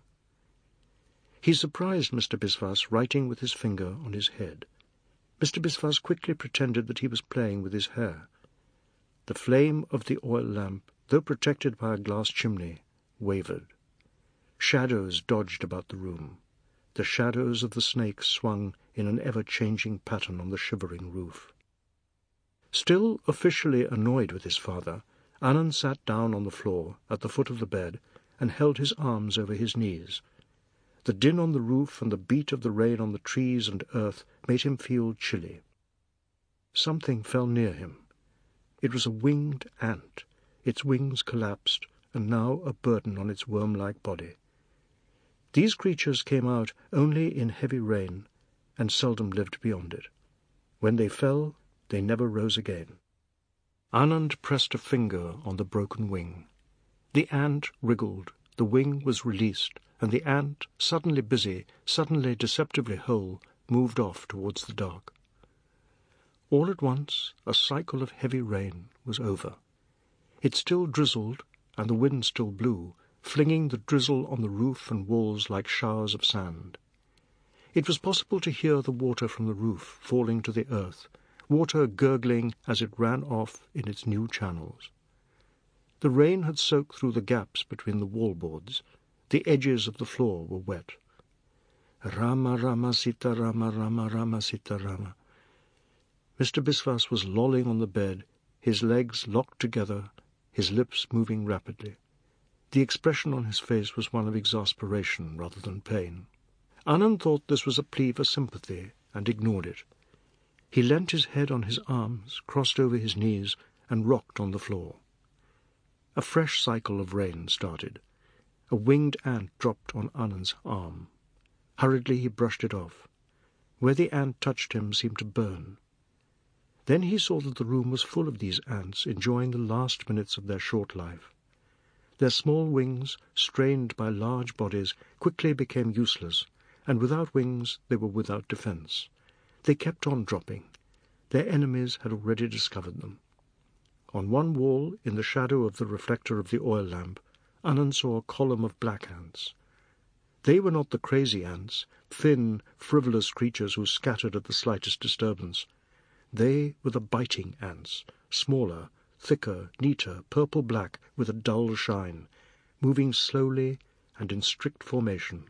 He surprised Mister Biswas writing with his finger on his head. Mister Biswas quickly pretended that he was playing with his hair. The flame of the oil lamp, though protected by a glass chimney, wavered. Shadows dodged about the room. The shadows of the snakes swung in an ever-changing pattern on the shivering roof. Still officially annoyed with his father, Anand sat down on the floor at the foot of the bed and held his arms over his knees. The din on the roof and the beat of the rain on the trees and earth made him feel chilly. Something fell near him. It was a winged ant. Its wings collapsed, and now a burden on its worm-like body. These creatures came out only in heavy rain, and seldom lived beyond it. When they fell, they never rose again. Anand pressed a finger on the broken wing. The ant wriggled, the wing was released, and the ant, suddenly busy, suddenly deceptively whole, moved off towards the dark. All at once, a cycle of heavy rain was over. It still drizzled, and the wind still blew, flinging the drizzle on the roof and walls like showers of sand. It was possible to hear the water from the roof falling to the earth, water gurgling as it ran off in its new channels. The rain had soaked through the gaps between the wall-boards. The edges of the floor were wet. Rama Rama Sita Rama Rama Rama Sita Rama. Mister Biswas was lolling on the bed, his legs locked together, his lips moving rapidly. The expression on his face was one of exasperation rather than pain. Anand thought this was a plea for sympathy and ignored it. He leant his head on his arms, crossed over his knees, and rocked on the floor. A fresh cycle of rain started. A winged ant dropped on Anand's arm. Hurriedly he brushed it off. Where the ant touched him seemed to burn. Then he saw that the room was full of these ants enjoying the last minutes of their short life. Their small wings, strained by large bodies, quickly became useless, and without wings they were without defense. They kept on dropping. Their enemies had already discovered them. On one wall, in the shadow of the reflector of the oil lamp, Anand saw a column of black ants. They were not the crazy ants, thin, frivolous creatures who scattered at the slightest disturbance. They were the biting ants, smaller, thicker, neater, purple-black, with a dull shine, moving slowly and in strict formation,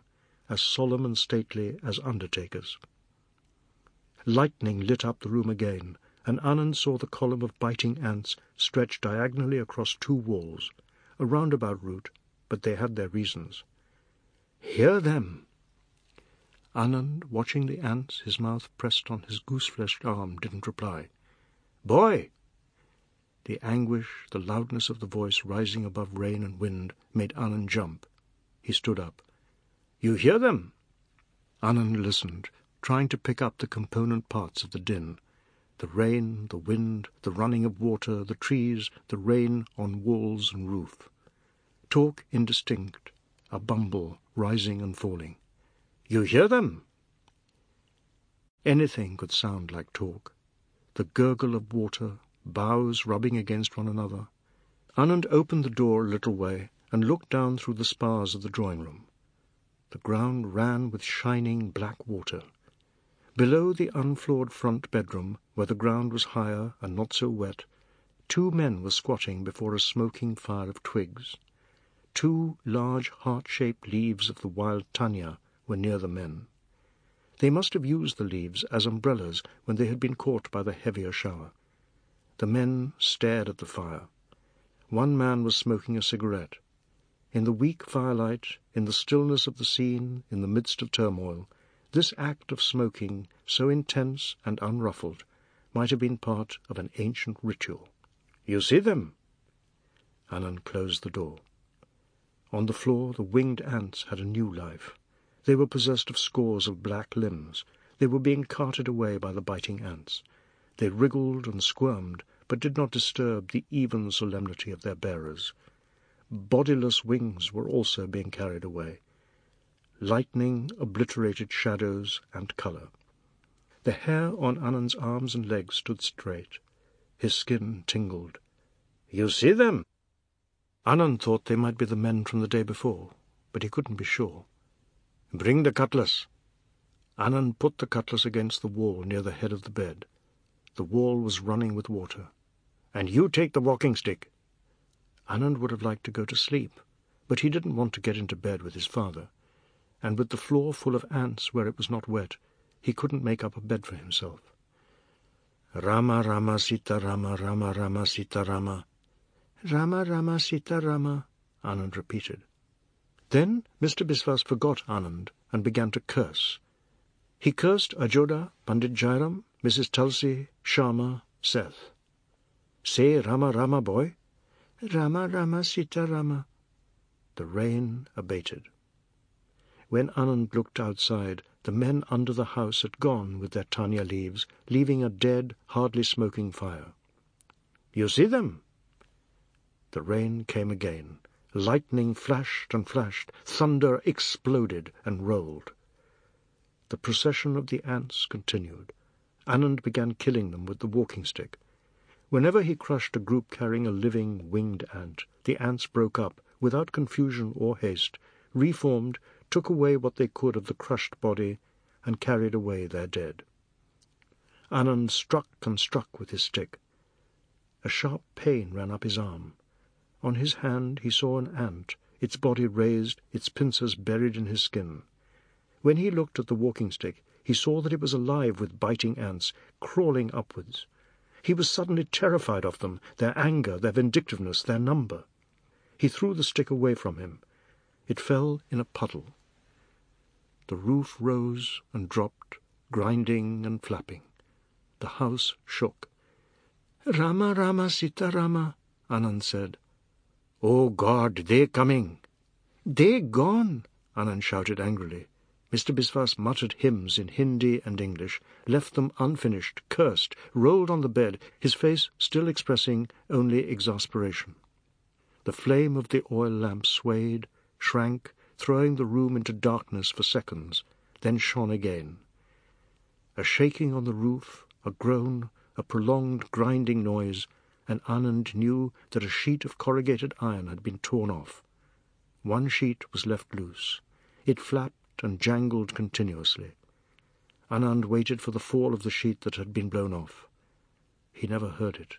as solemn and stately as undertakers. Lightning lit up the room again, and Anand saw the column of biting ants stretched diagonally across two walls, a roundabout route, but they had their reasons. "Hear them!" Anand, watching the ants, his mouth pressed on his goose-fleshed arm, didn't reply. "Boy!" The anguish, the loudness of the voice rising above rain and wind, made Anand jump. He stood up. "You hear them?" Anand listened, trying to pick up the component parts of the din. The rain, the wind, the running of water, the trees, the rain on walls and roof. Talk indistinct, a bumble rising and falling. "You hear them?" Anything could sound like talk. The gurgle of water, boughs rubbing against one another. Anand opened the door a little way and looked down through the spars of the drawing-room. The ground ran with shining black water. Below the unfloored front bedroom, where the ground was higher and not so wet, two men were squatting before a smoking fire of twigs. Two large heart-shaped leaves of the wild tanya were near the men. They must have used the leaves as umbrellas when they had been caught by the heavier shower. The men stared at the fire. One man was smoking a cigarette. In the weak firelight, in the stillness of the scene, in the midst of turmoil, this act of smoking, so intense and unruffled, might have been part of an ancient ritual. "You see them?" Anand closed the door. On the floor the winged ants had a new life. They were possessed of scores of black limbs. They were being carted away by the biting ants. They wriggled and squirmed, but did not disturb the even solemnity of their bearers. Bodiless wings were also being carried away. Lightning obliterated shadows and colour. The hair on Anand's arms and legs stood straight. His skin tingled. "You see them?" Anand thought they might be the men from the day before, but he couldn't be sure. "Bring the cutlass." Anand put the cutlass against the wall near the head of the bed. The wall was running with water. "And you take the walking stick." Anand would have liked to go to sleep, but he didn't want to get into bed with his father, and with the floor full of ants where it was not wet, he couldn't make up a bed for himself. "Rama Rama Sita Rama Rama Rama Sita Rama." "Rama Rama Sita Rama," Anand repeated. Then Mister Biswas forgot Anand and began to curse. He cursed Ajoda, Pandit Jairam, Missus Tulsi, Sharma, Seth. "Say Rama Rama, boy." "Rama Rama Sita Rama." The rain abated. When Anand looked outside, the men under the house had gone with their tanya leaves, leaving a dead, hardly smoking fire. "You see them?" The rain came again. Lightning flashed and flashed. Thunder exploded and rolled. The procession of the ants continued. Anand began killing them with the walking stick. Whenever he crushed a group carrying a living winged ant, the ants broke up, without confusion or haste, reformed, took away what they could of the crushed body, and carried away their dead. Anand struck and struck with his stick. A sharp pain ran up his arm. On his hand he saw an ant, its body raised, its pincers buried in his skin. When he looked at the walking stick, he saw that it was alive with biting ants, crawling upwards. He was suddenly terrified of them, their anger, their vindictiveness, their number. He threw the stick away from him. It fell in a puddle. The roof rose and dropped, grinding and flapping. The house shook. "Rama Rama Sita Rama," Anand said. "Oh God, they're coming." "They're gone," Anand shouted angrily. Mister Biswas muttered hymns in Hindi and English, left them unfinished, cursed, rolled on the bed, his face still expressing only exasperation. The flame of the oil lamp swayed, shrank, throwing the room into darkness for seconds, then shone again. A shaking on the roof, a groan, a prolonged grinding noise, and Anand knew that a sheet of corrugated iron had been torn off. One sheet was left loose. It flapped and jangled continuously. Anand waited for the fall of the sheet that had been blown off. He never heard it.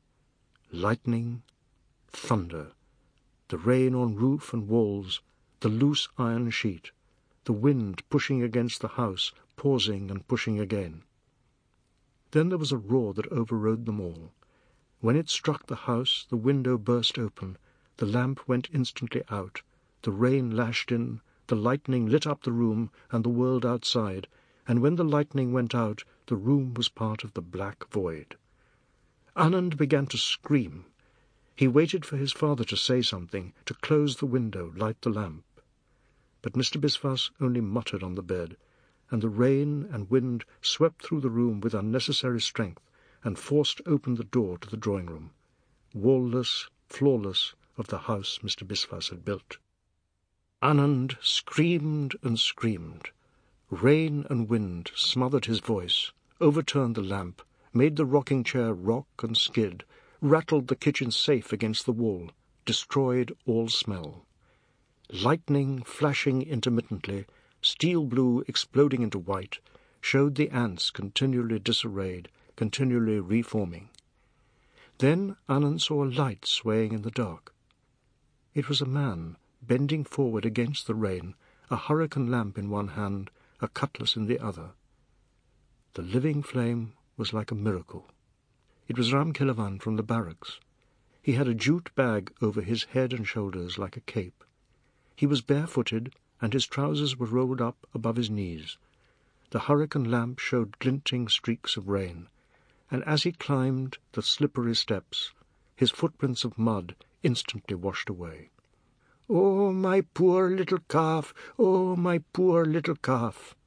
Lightning, thunder, the rain on roof and walls, the loose iron sheet, the wind pushing against the house, pausing and pushing again. Then there was a roar that overrode them all. When it struck the house, the window burst open, the lamp went instantly out, the rain lashed in, the lightning lit up the room and the world outside, and when the lightning went out, the room was part of the black void. Anand began to scream. He waited for his father to say something, to close the window, light the lamp. But Mister Biswas only muttered on the bed, and the rain and wind swept through the room with unnecessary strength and forced open the door to the drawing-room, wall-less, floorless, of the house Mister Biswas had built. Anand screamed and screamed. Rain and wind smothered his voice, overturned the lamp, made the rocking chair rock and skid, rattled the kitchen safe against the wall, destroyed all smell. Lightning flashing intermittently, steel blue exploding into white, showed the ants continually disarrayed, continually reforming. Then Anand saw a light swaying in the dark. It was a man, bending forward against the rain, a hurricane lamp in one hand, a cutlass in the other. The living flame was like a miracle. It was Ram Kilavan from the barracks. He had a jute bag over his head and shoulders like a cape. He was barefooted, and his trousers were rolled up above his knees. The hurricane lamp showed glinting streaks of rain, and as he climbed the slippery steps, his footprints of mud instantly washed away. "Oh, my poor little calf! Oh, my poor little calf!"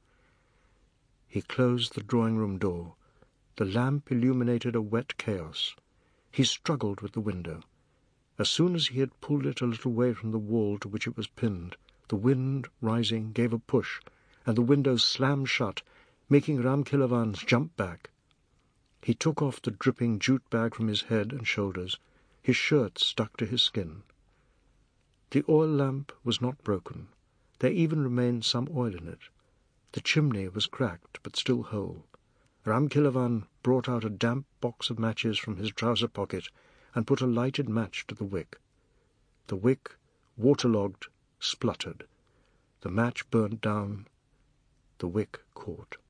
He closed the drawing-room door. The lamp illuminated a wet chaos. He struggled with the window. As soon as he had pulled it a little way from the wall to which it was pinned, the wind, rising, gave a push, and the window slammed shut, making Ram Kilavan jump back. He took off the dripping jute bag from his head and shoulders. His shirt stuck to his skin. The oil lamp was not broken. There even remained some oil in it. The chimney was cracked, but still whole. Ram Kilavan brought out a damp box of matches from his trouser pocket and put a lighted match to the wick. The wick, waterlogged, spluttered. The match burnt down. The wick caught.